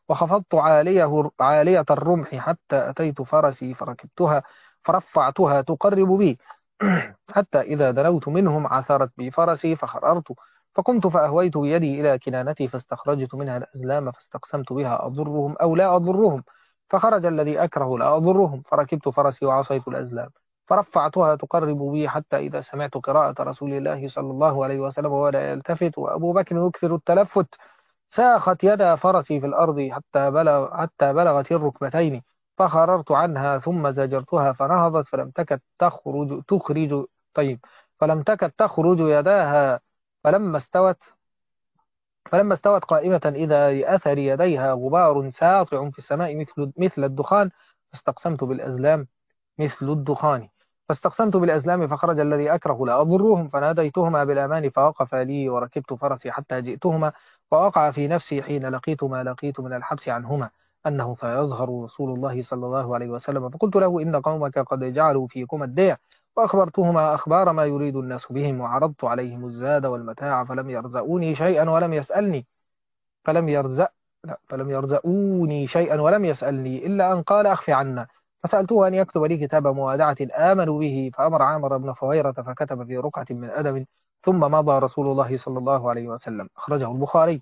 B: وخفضت عاليه عالية الرمح حتى أتيت فرسي فركبتها فرفعتها تقرب بي حتى إذا دنوت منهم عثرت بي فرسي فخررت، فقمت فأهويت بيدي إلى كنانتي فاستخرجت منها الأزلام فاستقسمت بها أضرهم أو لا أضرهم، فخرج الذي أكره لا أضرهم، فركبت فرسي وعصيت الأزلام فرفعتها تقرب بي حتى إذا سمعت قراءة رسول الله صلى الله عليه وسلم ولا يلتفت وأبو بكر يكثر التلفت، ساخت يدا فرسي في الأرض حتى بلغ حتى بلغت الركبتين، فخررت عنها ثم زجرتها فنهضت فلم تكد تخرج تخرج طيب فلم تكد تخرج يداها، فلما استوت فلما استوت قائمة إذا لأثر يديها غبار ساطع في السماء مثل مثل الدخان، فاستقسمت بالأزلام مثل الدخان فاستقسمت بالأزلام فخرج الذي أكره لا أضرهم، فناديتهما بالأمان فوقف لي وركبت فرسي حتى جئتهما، ووقع في نفسي حين لقيت ما لقيت من الحبس عنهما أنه سيظهر رسول الله صلى الله عليه وسلم، فقلت له إن قومك قد جعلوا فيكما الدية، وأخبرتهما أخبار ما يريد الناس بهم، وعرضت عليهم الزاد والمتاع فلم يرزقوني شيئا ولم يسألني فلم يرزق لا فلم يرزقوني شيئا ولم يسألني إلا أن قال أخف عنا، فسألته أن يكتب لي كتاب موادعة آمنوا به، فأمر عامر بن فويرة فكتب في رقعة من أدب، ثم مضى رسول الله صلى الله عليه وسلم. أخرجه البخاري.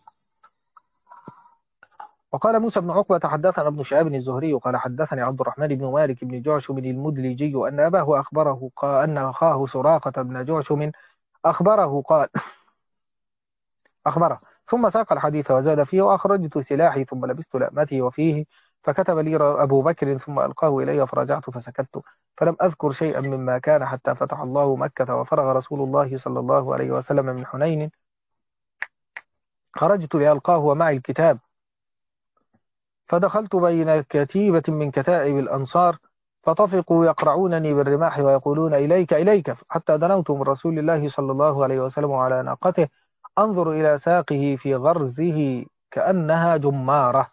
B: وقال موسى بن عقبة حدثنا ابن شهاب الزهري قال حدثني عبد الرحمن بن مالك بن جعشم المدلجي أن أباه أخبره قال أن أخاه سراقة بن جعشم أخبره قال أخبره ثم ساق الحديث وزاد فيه، وأخرجت سلاحي ثم لبست لأمتي وفيه، فكتب لي أبو بكر ثم ألقاه إلي فرجعت فسكت، فلم أذكر شيئا مما كان حتى فتح الله مكة وفرغ رسول الله صلى الله عليه وسلم من حنين، خرجت لألقاه ومعي الكتاب، فدخلت بين كتيبة من كتائب الأنصار فطفقوا يقرعونني بالرماح ويقولون إليك إليك، حتى دنوت من رسول الله صلى الله عليه وسلم على ناقته أنظر إلى ساقه في غرزه كأنها جمارة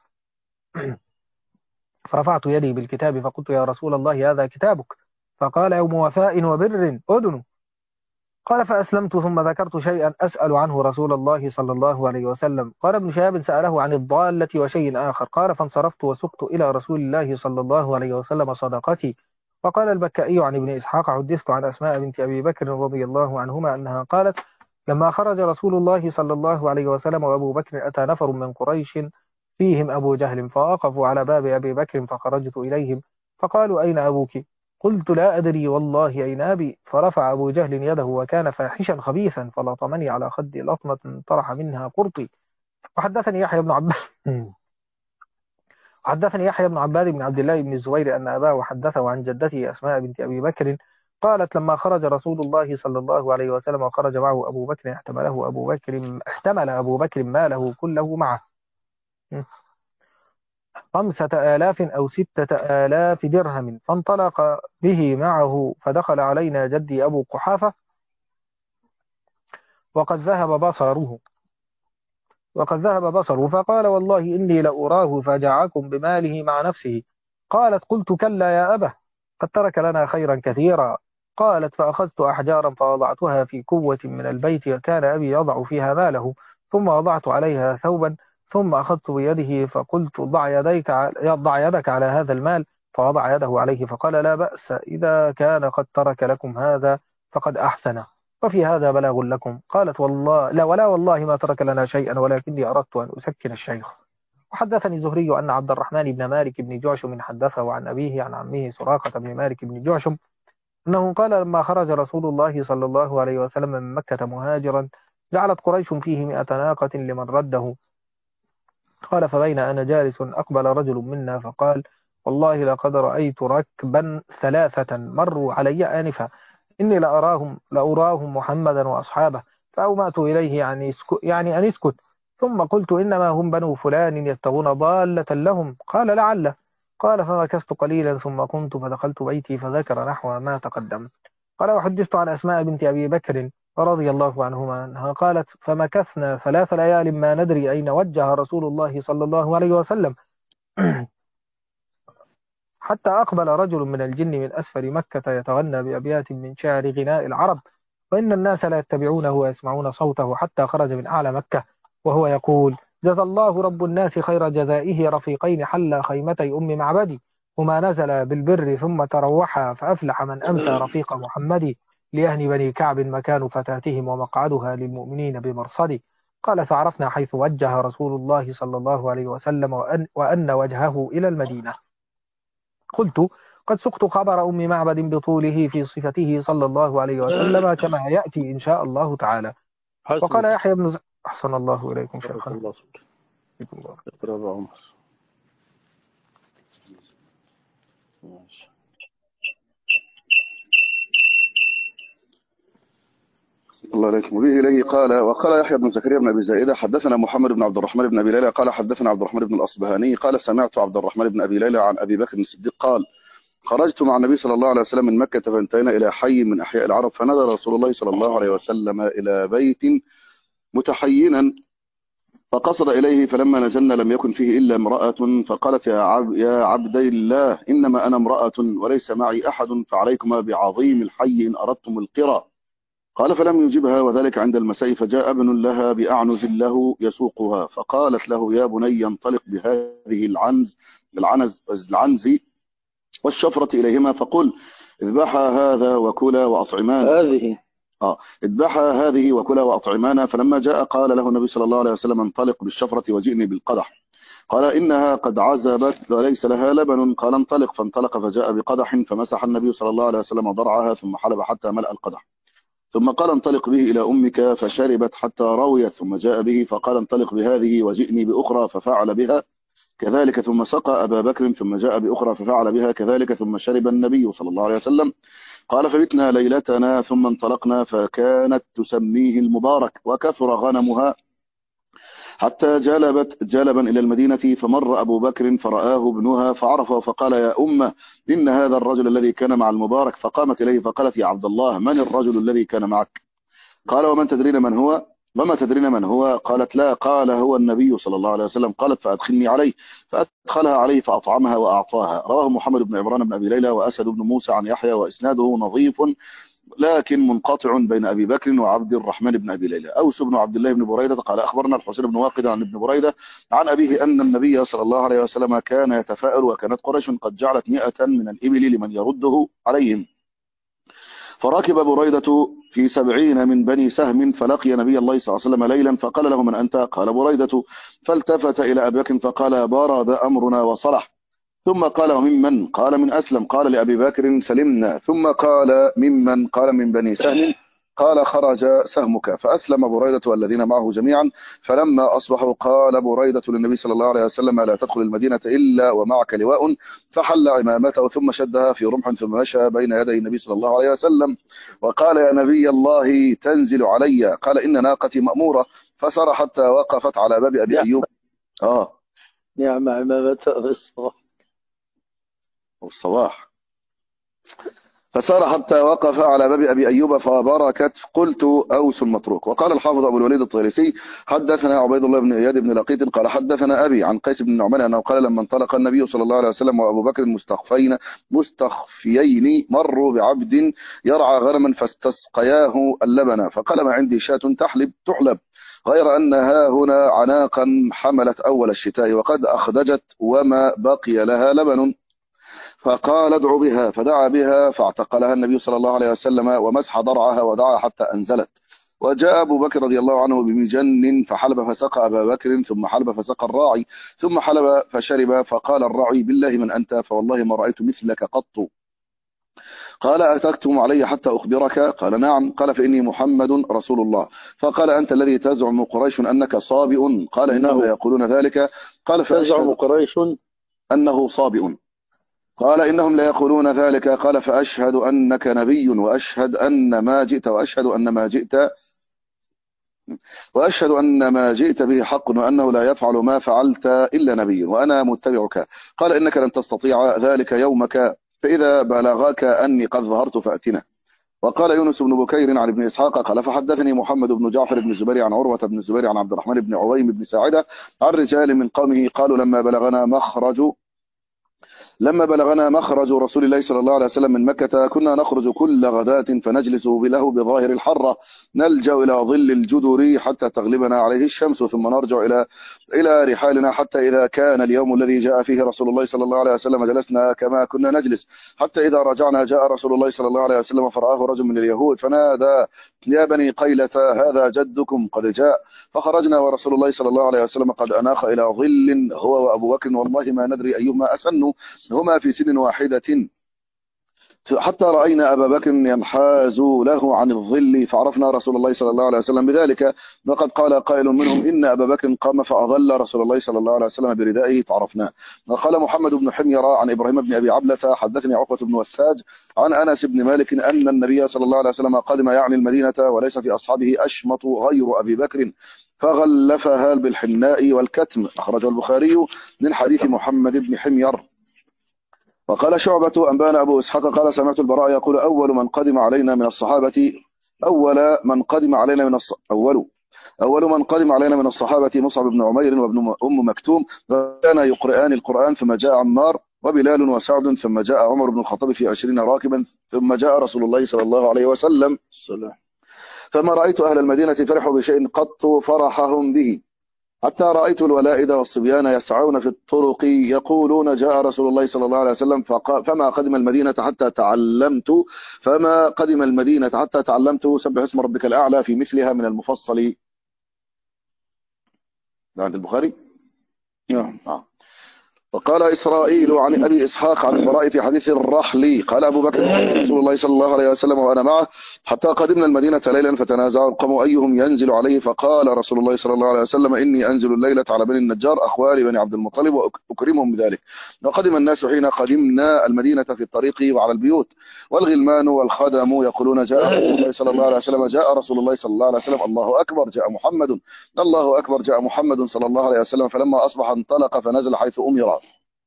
B: فرفعت يدي بالكتاب فقلت يا رسول الله هذا كتابك، فقال يوم وفاء وبر أذن، قال فأسلمت ثم ذكرت شيئا أسأل عنه رسول الله صلى الله عليه وسلم، قال ابن شهاب سأله عن الضالة وشيء آخر، قال فانصرفت وسقت إلى رسول الله صلى الله عليه وسلم صدقتي. وقال البكائي عن ابن إسحاق حدثت عن أسماء بنت أبي بكر رضي الله عنهما أنها قالت لما خرج رسول الله صلى الله عليه وسلم وأبو بكر أتى نفر من قريش فيهم أبو جهل فوقفوا على باب أبي بكر فخرجت إليهم فقالوا أين أبوك؟ قلت لا أدري والله أين أبي، فرفع أبو جهل يده وكان فاحشا خبيثا فلطمني على خدي لطمة طرح منها قرطي. وحدثني يحيى بن عباس حدثني يحيى بن عباد بن عبد الله بن الزبير أن أباه حدثه عن جدته أسماء بنت أبي بكر قالت لما خرج رسول الله صلى الله عليه وسلم وخرج معه أبو بكر احتمله أبو بكر احتمل أبو بكر ماله كله معه خمسة آلاف أو ستة آلاف درهم، فانطلق به معه فدخل علينا جدي أبو قحافة وقد ذهب بصره وقد ذهب بصره فقال والله إني لأراه فجعكم بماله مع نفسه. قالت قلت كلا يا أبه قد ترك لنا خيرا كثيرا. قالت فأخذت أحجارا فوضعتها في كوة من البيت وكان أبي يضع فيها ماله، ثم وضعت عليها ثوبا ثم أخذت بيده فقلت ضع يديك ضع يدك على هذا المال، فوضع يده عليه فقال لا بأس إذا كان قد ترك لكم هذا فقد أحسن، وفي هذا بلاغ لكم. قالت والله لا ولا والله ما ترك لنا شيئا ولكني أردت أن أسكن الشيخ. وحدثني زهري أن عبد الرحمن بن مالك بن جعشم حدثه عن أبيه عن عمه سراقة بن مالك بن جعشم أنه قال لما خرج رسول الله صلى الله عليه وسلم من مكة مهاجرا جعلت قريش فيه مئة ناقة لمن رده. قال فبين أنا جالس أقبل رجل منا فقال والله لقد رأيت ركبا ثلاثة مروا علي آنفا إني لأراهم لأراهم محمدا وأصحابه، فأومأت إليه يعني, اسكت يعني أن اسكت، ثم قلت إنما هم بنو فلان يبتغون ضالة لهم. قال لعل. قال فمكثت قليلا ثم قمت فدخلت بيتي فذكر نحو ما تقدم. قال وحدثت عن أسماء بنت أبي بكر رضي الله عنهما أنها قالت فمكثنا ثلاث ليال ما ندري أين وجه رسول الله صلى الله عليه وسلم حتى أقبل رجل من الجن من أسفل مكة يتغنى بأبيات من شعر غناء العرب، وإن الناس لا يتبعونه ويسمعون صوته، حتى خرج من أعلى مكة وهو يقول جزى الله رب الناس خير جزائه رفيقين حلا خيمتي أم معبدي، هما نزل بالبر ثم تروحا، فأفلح من أمسى رفيق محمد. لأهل بني كعب مكان فتاتهم ومقعدها للمؤمنين بمرصد. قال فعرفنا حيث وجه رسول الله صلى الله عليه وسلم وأن, وأن وجهه إلى المدينة. قلت قد سقت خبر أم معبد بطوله في صفته صلى الله عليه وسلم كما يأتي إن شاء الله تعالى. وقال
A: حسبك.
B: يحيى بن ز... أحسن الله إليكم
A: بارك
B: شيخنا.
A: الله فيك. اقرأ يا عمر. ماشي.
C: الله عليكم. وبه إليه قال وقال يحيى بن زكريا بن أبي زائدة حدثنا محمد بن عبد الرحمن بن أبي ليلى قال حدثنا عبد الرحمن بن الأصبهاني قال سمعت عبد الرحمن بن أبي ليلى عن أبي بكر الصديق قال خرجت مع النبي صلى الله عليه وسلم من مكة فانتهينا إلى حي من أحياء العرب، فنظر رسول الله صلى الله عليه وسلم إلى بيت متحينا فقصد إليه، فلما نزلنا لم يكن فيه إلا امرأة، فقالت يا, عب يا عبدي الله إنما أنا امرأة وليس معي أحد، فعليكما بعظيم الحي إن أردتم القرى. قال فلم يجبها، وذلك عند المساء، فجاء ابن لها بأعنز له يسوقها، فقالت له يا بني انطلق بهذه العنز العنز العنز والشفرة إليهما، فقل اذبحا هذا وكلا وأطعمانا.
A: هذه
C: آه اذبحا هذه وكلا وأطعمانا. فلما جاء قال له النبي صلى الله عليه وسلم انطلق بالشفرة وجئني بالقدح. قال إنها قد عزبت وليس لها لبن. قال انطلق، فانطلق فجاء بقدح، فمسح النبي صلى الله عليه وسلم ضرعها ثم حلب حتى ملأ القدح، ثم قال انطلق به إلى أمك، فشربت حتى رويت، ثم جاء به فقال انطلق بهذه وجئني بأخرى، ففعل بها كذلك، ثم سقى أبا بكر، ثم جاء بأخرى ففعل بها كذلك، ثم شرب النبي صلى الله عليه وسلم. قال فبتنا ليلتنا ثم انطلقنا، فكانت تسميه المبارك، وكثر غنمها حتى جلبت جلبا إلى المدينة، فمر أبو بكر فرآه ابنها فعرفه، فقال يا أمه إن هذا الرجل الذي كان مع المبارك. فقامت إليه فقالت يا عبد الله من الرجل الذي كان معك؟ قال ومن تدرين من هو وما تدرين من هو؟ قالت لا. قال هو النبي صلى الله عليه وسلم. قالت فأدخلني عليه، فأدخلها عليه فأطعمها وأعطاها. رواه محمد بن عمران بن أبي ليلى وأسد بن موسى عن يحيى، وإسناده نظيف لكن منقطع بين أبي بكر وعبد الرحمن بن أبي ليلى. أوس بن عبد الله بن بريدة قال أخبرنا الحسين بن واقد عن ابن بريدة عن أبيه أن النبي صلى الله عليه وسلم كان يتفاءل، وكانت قريش قد جعلت مئة من الإبل لمن يرده عليهم، فركب بريدة في سبعين من بني سهم، فلقي نبي الله صلى الله عليه وسلم ليلا، فقال له من أنت؟ قال بريدة، فالتفت إلى أبي بكر فقال برد أمرنا وصلح، ثم قال وممن؟ قال من أسلم. قال لأبي بكر سلمنا. ثم قال ممن؟ قال من بني سهم. قال خرج سهمك. فأسلم بريدة والذين معه جميعا. فلما أصبحوا قال بريدة للنبي صلى الله عليه وسلم لا تدخل المدينة إلا ومعك لواء، فحل عمامته ثم شدها في رمح، ثم مشى بين يدي النبي صلى الله عليه وسلم وقال يا نبي الله تنزل علي. قال إن ناقتي مأمورة. فسار حتى وقفت على باب أبي أيوب. آه
A: نعم عمامته الصباح
C: والصباح. فسار حتى وقف على باب أبي أيوب فبركت. قلت أوس متروك. وقال الحافظ أبو الوليد الطيلسي حدثنا عبيد الله بن إياد بن لقيط قال حدثنا أبي عن قيس بن نعمان أنه قال لما انطلق النبي صلى الله عليه وسلم وأبو بكر مستخفين مستخفيين مروا بعبد يرعى غنما فاستسقياه اللبن، فقال ما عندي شاة تحلب تحلب غير أنها هنا عناقا حملت أول الشتاء وقد أخدجت وما بقي لها لبن، فقال ادعو بها، فدعا بها فاعتقلها النبي صلى الله عليه وسلم ومسح ضرعها ودعا حتى أنزلت. وجاء أبو بكر رضي الله عنه بمجن فحلب فسقى أبا بكر، ثم حلب فسقى الراعي، ثم حلب فشرب، فقال الراعي بالله من أنت؟ فوالله ما رأيت مثلك قط. قال أتكتم علي حتى أخبرك؟ قال نعم. قال فإني محمد رسول الله. فقال أنت الذي تزعم قريش أنك صابئ؟ قال إنهم لا يقولون ذلك. قال
A: تزعم قريش
C: أنه صابئ؟ قال إنهم لا يقولون ذلك. قال فأشهد أنك نبي، وأشهد أن ما جئت وأشهد أن ما جئت وأشهد أن ما جئت به حق، وأنه لا يفعل ما فعلت إلا نبي، وأنا متبعك. قال إنك لن تستطيع ذلك يومك، فإذا بلغك أني قد ظهرت فأتنا. وقال يونس بن بكير عن ابن إسحاق قال فحدثني محمد بن جعفر بن الزبير عن عروة بن الزبير عن عبد الرحمن بن عويم بن ساعدة عن رجال من قومه قالوا لما بلغنا مخرج لما بلغنا مخرج رسول الله صلى الله عليه وسلم من مكة كنا نخرج كل غداة فنجلس له بظاهر الحرة نلجأ إلى ظل الجدر حتى تغلبنا عليه الشمس ثم نرجع إلى إلى رحالنا حتى إذا كان اليوم الذي جاء فيه رسول الله صلى الله عليه وسلم جلسنا كما كنا نجلس حتى إذا رجعنا جاء رسول الله صلى الله عليه وسلم فرآه رجل من اليهود فنادى يا بني قيلة هذا جدكم قد جاء فخرجنا ورسول الله صلى الله عليه وسلم قد أناخ إلى ظل هو وأبو بكر والله ما ندري أيهما أسن هما في سن واحدة حتى رأينا أبا بكر ينحاز له عن الظل فعرفنا رسول الله صلى الله عليه وسلم بذلك وقد قال قائل منهم إن أبا بكر قام فأظل رسول الله صلى الله عليه وسلم بردائه فعرفناه. وقال محمد بن حميرة عن إبراهيم بن أبي عبلة حدثني عقبة بن وساج عن أنس بن مالك أن النبي صلى الله عليه وسلم قدم يعني المدينة وليس في أصحابه أشمط غير أبي بكر فغلفها بالحناء والكتم أخرجه البخاري من حديث محمد بن حمير. وقال شعبة أنبانا أبو إسحاق قال سمعت البراء يقول أول من قدم علينا من الصحابة أول من قدم علينا من الص... أول أول من قدم علينا من الصحابة مصعب بن عمير وابن أم مكتوم كان يقرآن القرآن ثم جاء عمار وبلال وسعد ثم جاء عمر بن الخطاب في عشرين راكبا ثم جاء رسول الله صلى الله عليه وسلم
A: السلام.
C: فما رأيت أهل المدينة فرحوا بشيء قط فرحهم به حتى رأيت الولائد والصبيان يسعون في الطرق يقولون جاء رسول الله صلى الله عليه وسلم فما قدم المدينة حتى تعلمت فما قدم المدينة حتى تعلمت سبح اسم ربك الأعلى في مثلها من المفصل. ده عند البخاري.
A: نعم.
C: آه. وقال إسرائيل عن أبي إسحاق عن البراء في حديث الرحل قال أبو بكر رسول الله صلى الله عليه وسلم وأنا معه حتى قدمنا المدينة ليلا فتنازعوا القوم أيهم ينزل عليه فقال رسول الله صلى الله عليه وسلم إني أنزل الليلة على بني النجار أخوال بني عبد المطلب وأكرمهم بذلك. وقدم الناس حين قدمنا المدينة في الطريق وعلى البيوت والغلمان والخدم يقولون جاء رسول الله صلى الله عليه وسلم جاء رسول الله صلى الله عليه وسلم الله أكبر جاء محمد الله أكبر جاء محمد صلى الله عليه وسلم فلما أصبح انطلق فنزل حيث أمر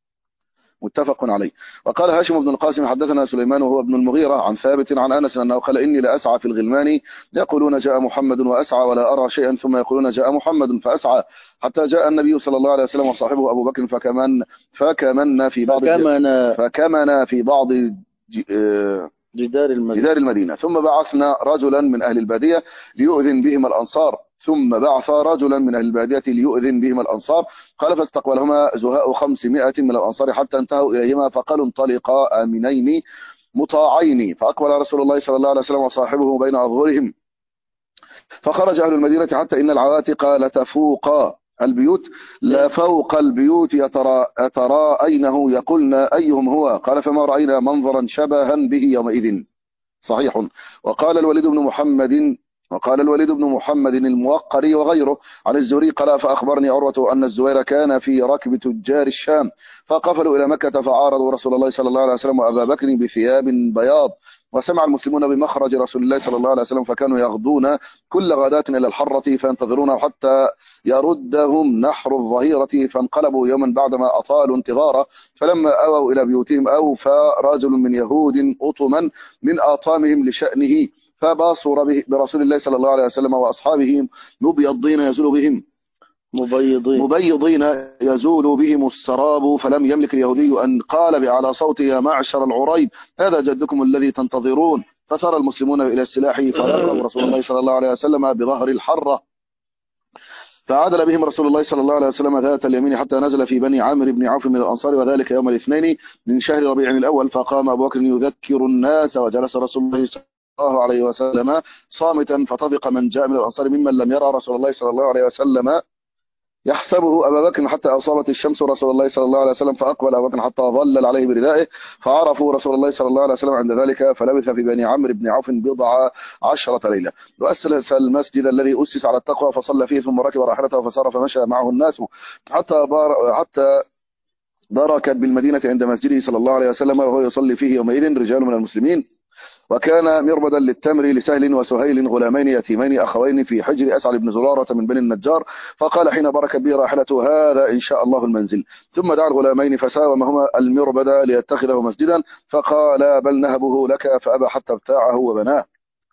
C: متفق عليه. وقال هاشم بن القاسم حدثنا سليمان وهو ابن المغيرة عن ثابت عن أنس أنه قال إني لأسعى في الغلمان يقولون جاء محمد وأسعى ولا أرى شيئا ثم يقولون جاء محمد فأسعى حتى جاء النبي صلى الله عليه وسلم وصاحبه أبو بكر فكمن فكمنا في بعض
A: فكمنا
C: فكمنا في بعض
A: جدار المدينة.
C: جدار المدينة ثم بعثنا رجلا من أهل البادية ليؤذن بهم الأنصار ثم بعث رجلا من أهل البادية ليؤذن بهم الأنصار قال فاستقبلهما زهاء خمسمائة من الأنصار حتى انتهوا إليهما فقالوا انطلقا آمنين مطاعين فأقبل رسول الله صلى الله عليه وسلم وصاحبه بين أظهرهم فخرج أهل المدينة حتى إن العواتق لتفوق البيوت لا فوق البيوت يترى يتراءينه يقولنا أيهم هو قال فما رأينا منظرا شبها به يومئذ. صحيح. وقال الوليد بن محمد وقال الوليد بن محمد الموقري وغيره عن الزهري قال فأخبرني عروة أن الزبير كان في ركب تجار الشام فقفلوا إلى مكة فعارضوا رسول الله صلى الله عليه وسلم وأبا بكر بثياب بياض وسمع المسلمون بمخرج رسول الله صلى الله عليه وسلم فكانوا يغدون كل غداة إلى الحرة فينتظرونه حتى يردهم نحر الظهيرة فانقلبوا يوما بعدما أطالوا انتظاره فلما أووا إلى بيوتهم أوفى رجل من يهود أطما من آطامهم لشأنه فباصوا برسول الله صلى الله عليه وسلم وأصحابه مبيضين يزول بهم
A: مبيضين
C: مبيضين يزول بهم السراب فلم يملك اليهودي أن قال بأعلى صوت يا معشر العريب هذا جدكم الذي تنتظرون فثار المسلمون إلى السلاح فلقوا رسول الله صلى الله عليه وسلم بظهر الحرة فعادل بهم رسول الله صلى الله عليه وسلم ذات اليمين حتى نزل في بني عامر بن عوف من الأنصار وذلك يوم الاثنين من شهر ربيع الأول فقام أبو بكر يذكر الناس وجلس رسول الله صلى الله عليه وسلم صامتا فطفق من جاء من الأنصار ممن لم يرى رسول الله صلى الله عليه وسلم يحسبه أبا بكر حتى أصابت الشمس رسول الله صلى الله عليه وسلم فأقبل أبا بكر حتى ظلل عليه بردائه فعرفوا رسول الله صلى الله عليه وسلم عند ذلك فلبث في بني عمرو بن عوف بضع عشرة ليلة وأسس المسجد الذي أسس على التقوى فصلى فيه ثم ركب راحلته فسار فمشى معه الناس حتى بار حتى باركت بالمدينة عند مسجده صلى الله عليه وسلم وهو يصلي فيه يومئذ رجال من المسلمين وكان مربدا للتمر لسهل وسهيل غلامين يتيمين أخوين في حجر أسعد بن زرارة من بني النجار فقال حين بركت به راحلته هذا إن شاء الله المنزل ثم دعا الغلامين فساومهما المربد ليتخذه مسجدا فقال بل نهبه لك فأبى حتى ابتاعه وبناه.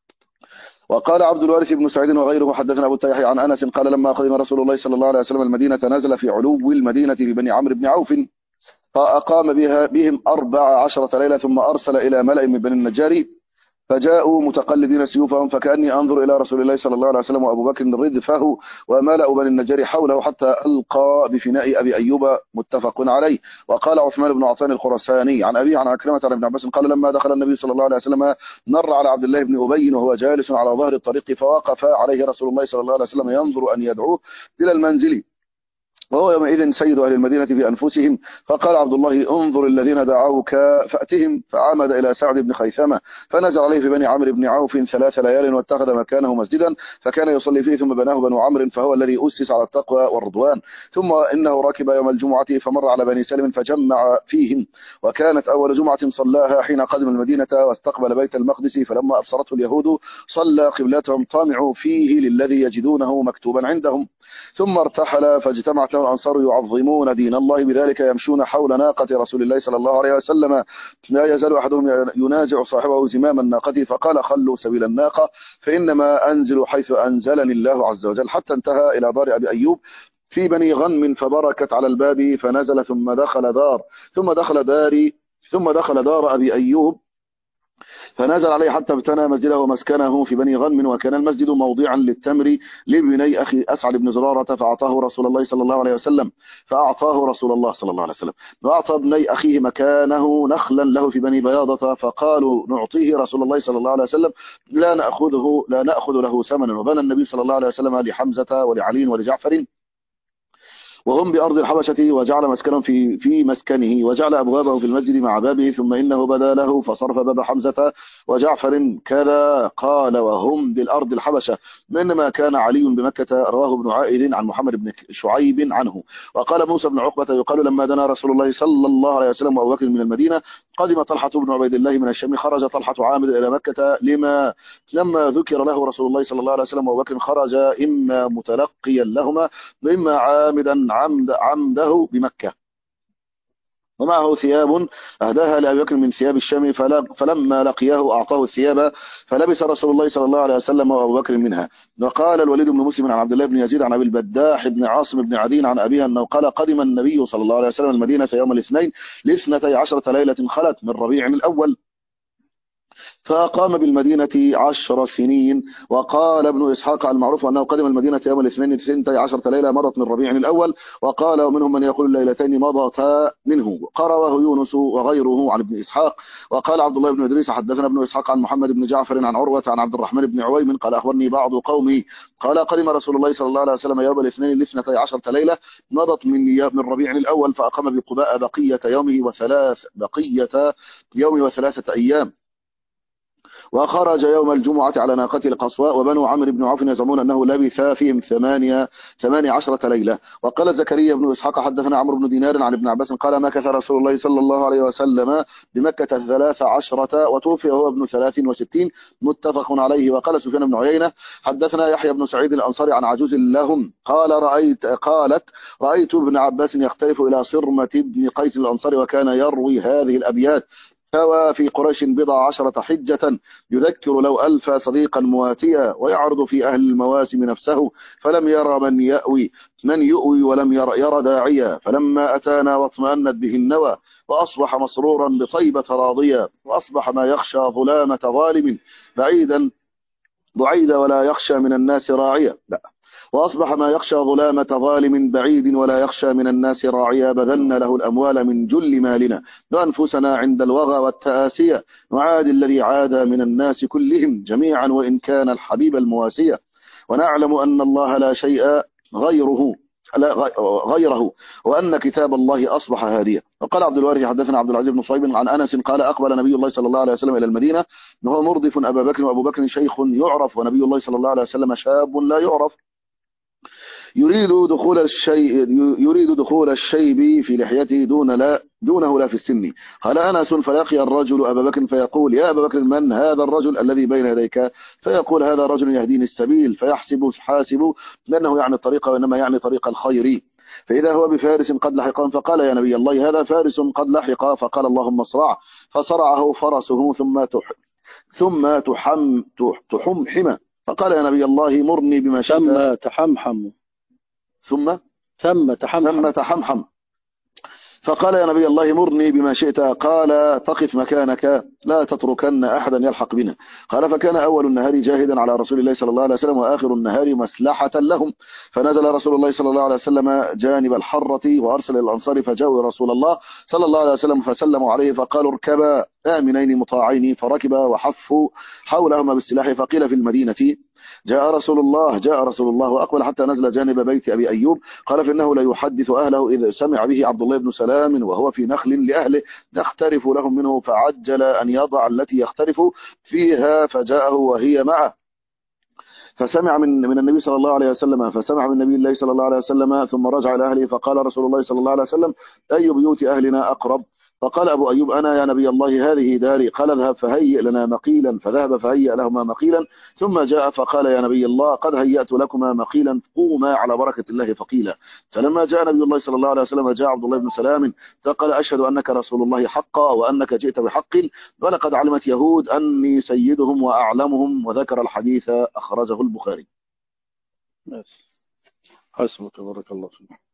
C: وقال عبد الوارث بن سعيد وغيره حدثنا أبو التيحي عن أنس قال لما قدم رسول الله صلى الله عليه وسلم المدينة نزل في علو المدينة ببني عمرو بن عوف فأقام بها بهم أربع عشرة ليلة ثم أرسل إلى ملأ من بني النجار فجاءوا متقلدين سيوفهم، فكأني أنظر إلى رسول الله صلى الله عليه وسلم وأبو بكر ردفه وملأ بني النجار حوله حتى ألقى بفناء أبي أيوب متفق عليه. وقال عثمان بن عطان الخراساني عن أبيه عن عكرمة عن ابن عباس قال لما دخل النبي صلى الله عليه وسلم مر على عبد الله بن أبي وهو جالس على ظهر الطريق فوقف عليه رسول الله صلى الله عليه وسلم ينظر أن يدعوه إلى المنزل وهو يومئذ سيد أهل المدينة في أنفسهم. فقال عبد الله انظر الذين دعوك فأتهم، فعمد إلى سعد بن خيثمة فنزل عليه في بني عمرو بن عوف ثلاث ليال واتخذ مكانه مسجدا فكان يصلي فيه ثم بناه بنو عمرو فهو الذي أسس على التقوى والرضوان. ثم إنه ركب يوم الجمعة فمر على بني سلم فجمع فيهم، وكانت أول جمعة صلاها حين قدم المدينة واستقبل بيت المقدس، فلما أبصرته اليهود صلى قبلتهم طامعوا فيه للذي يجدونه مكتوبا عندهم. ثم ارتحل فاجتمعت له الأنصار يعظمون دين الله بذلك يمشون حول ناقة رسول الله صلى الله عليه وسلم لا يزال أحدهم ينازع صاحبه زمام الناقة فقال خلوا سبيل الناقة فإنما أنزل حيث أنزلني الله عز وجل، حتى انتهى إلى دار أبي أيوب في بني غنم فبركت على الباب فنزل ثم دخل دار ثم دخل داري ثم دخل دار أبي أيوب فنزل عليه حتى ابتنى مسجده ومسكنه في بني غنم، وكان المسجد موضعا للتمر لابني أخي أسعد بن زرارة فأعطاه رسول الله صلى الله عليه وسلم فأعطاه رسول الله صلى الله عليه وسلم وأعطى ابني أخيه مكانه نخلا له في بني بياضة فقالوا نعطيه رسول الله صلى الله عليه وسلم لا نأخذه لا نأخذ له ثمنا. وبنى النبي صلى الله عليه وسلم لحمزة ولعلي ولجعفر وهم بأرض الحبشة وجعل مسكنهم في في مسكنه وجعل أبوابه في المسجد مع بابه، ثم إنه بدا له فصرف باب حمزة وجعفر كذا قال وهم بالأرض الحبشة إنما كان علي بمكة. رواه ابن عائذ عن محمد بن شعيب عنه. وقال موسى بن عقبة يقال لما دنا رسول الله صلى الله عليه وسلم وأبو بكر من المدينة قدم طلحة بن عبيد الله من الشام خرج طلحة عامد إلى مكة لما لما ذكر له رسول الله صلى الله عليه وسلم وأبو بكر خرج إما متلقيا لهما وإما عامدا عمد عمده بمكة ومعه ثياب أهداها لأبي بكر من ثياب الشام فلما لقياه أعطاه الثياب فلبس رسول الله صلى الله عليه وسلم وأبو بكر منها. وقال الوليد بن مسلم عن عبد الله بن يزيد عن أبي البداح بن عاصم بن عدين عن أبيها أنه قال قدم النبي صلى الله عليه وسلم المدينة يوم الاثنين لاثنتي عشرة ليلة خلت من ربيع الأول فأقام بالمدينة عشر سنين. وقال ابن إسحاق المعروف أنه قدم المدينة يوم الاثنين ثنتي عشرة ليلة مضت من ربيع الأول. وقال ومنهم من يقول الليلتين مضتا منه قرأه يونس وغيره عن ابن إسحاق. وقال عبد الله بن إدريس حدثنا ابن إسحاق عن محمد بن جعفر عن عروة عن عبد الرحمن بن عويم قال أخبرني بعض قومي قال قدم رسول الله صلى الله عليه وسلم يوم الاثنين لاثنتي عشرة ليلة مضت من من ربيع الأول فأقام بقباء بقية يومه وثلاث بقية يوم وثلاثة أيام وخرج يوم الجمعة على ناقته القصواء وبنو عمرو بن عوف يزعمون أنه لبث فيهم ثمانية ثمانية عشرة ليلة. وقال زكريا بن إسحاق حدثنا عمرو بن دينار عن ابن عباس قال مكث رسول الله صلى الله عليه وسلم بمكة ثلاث عشرة وتوفي وهو ابن ثلاث وستين متفق عليه. وقال سفيان بن عيينة حدثنا يحيى بن سعيد الأنصاري عن عجوز لهم قال رأيت قالت رأيت ابن عباس يختلف إلى صرمة بن قيس الأنصاري وكان يروي هذه الأبيات سوى في قريش بضع عشرة حجة يذكر لو ألف صديقا مواتيا ويعرض في أهل المواسم نفسه فلم يرى من يأوي من يؤوي ولم ير, ير داعيا فلما أتانا واطمأنت به النوى وأصبح مسرورا بطيبة راضيا وأصبح ما يخشى ظلامة ظالم بعيدا بعيدا ولا يخشى من الناس راعيا لا وأصبح ما يخشى ظلامة ظالم بعيد ولا يخشى من الناس راعيا بذلنا له الأموال من جل مالنا وأنفسنا عند الوغى والتآسية نعاد الذي عاد من الناس كلهم جميعا وإن كان الحبيب المواسية ونعلم أن الله لا شيء غيره لا غيره وأن كتاب الله أصبح هاديا. وقال عبد الوارث حدثنا عبد العزيز بن صهيب عن أنس قال أقبل نبي الله صلى الله عليه وسلم إلى المدينة وهو مرضف أبا بكر وأبو بكر شيخ يعرف ونبي الله صلى الله عليه وسلم شاب لا يعرف يريد دخول الشيء يريد دخول الشيب في لحيته دون لا دونه لا في السن. قال أنس فلقي الرجل أبا بكر فيقول يا أبا بكر من هذا الرجل الذي بين يديك فيقول هذا رجل يهديني السبيل فيحسب حاسب لأنه يعني الطريق وإنما يعني طريق الخير فإذا هو بفارس قد لحقا فقال يا نبي الله هذا فارس قد لحق فقال اللهم اصرع فصرعه فرسه ثم تح ثم تحم تحمحم فقال يا نبي الله مرني بما شئت
A: ثم تحمحم
C: ثم
A: ثم تحمحم
C: ثم تحمحم فقال يا نبي الله مرني بما شئت. قال تقف مكانك لا تتركن أحدا يلحق بنا. قال فكان أول النهار جاهدا على رسول الله صلى الله عليه وسلم وآخر النهار مسلحة لهم. فنزل رسول الله صلى الله عليه وسلم جانب الحرة وأرسل إلى الأنصار فجاءوا رسول الله صلى الله عليه وسلم فسلموا عليه فقالوا اركبا آمنين مطاعين فركبا وحفوا حولهما بالسلاح. فقيل في المدينة جاء رسول الله جاء رسول الله وأقبل حتى نزل جانب بيت أبي أيوب. قال فإنه لا يحدث أهله إذا سمع به عبد الله بن سلام وهو في نخل لأهله يختلف لهم منه فعجل أن يضع التي يختلف فيها فجاءه وهي معه فسمع من من النبي صلى الله عليه وسلم فسمع من النبي الله صلى الله عليه وسلم ثم رجع إلى أهله. فقال رسول الله صلى الله عليه وسلم أي بيوت أهلنا أقرب؟ فقال أبو أيوب أنا يا نبي الله هذه داري. قال اذهب فهيئ لنا مقيلا. فذهب فهيئ لهما مقيلا ثم جاء فقال يا نبي الله قد هيأت لكما مقيلا قوما على بركة الله فقيلا. فلما جاء نبي الله صلى الله عليه وسلم جاء عبد الله بن سلام فقال أشهد أنك رسول الله حقا وأنك جئت بحق ولقد علمت يهود أني سيدهم وأعلمهم. وذكر الحديث أخرجه البخاري.
A: حسبك بارك الله فيك.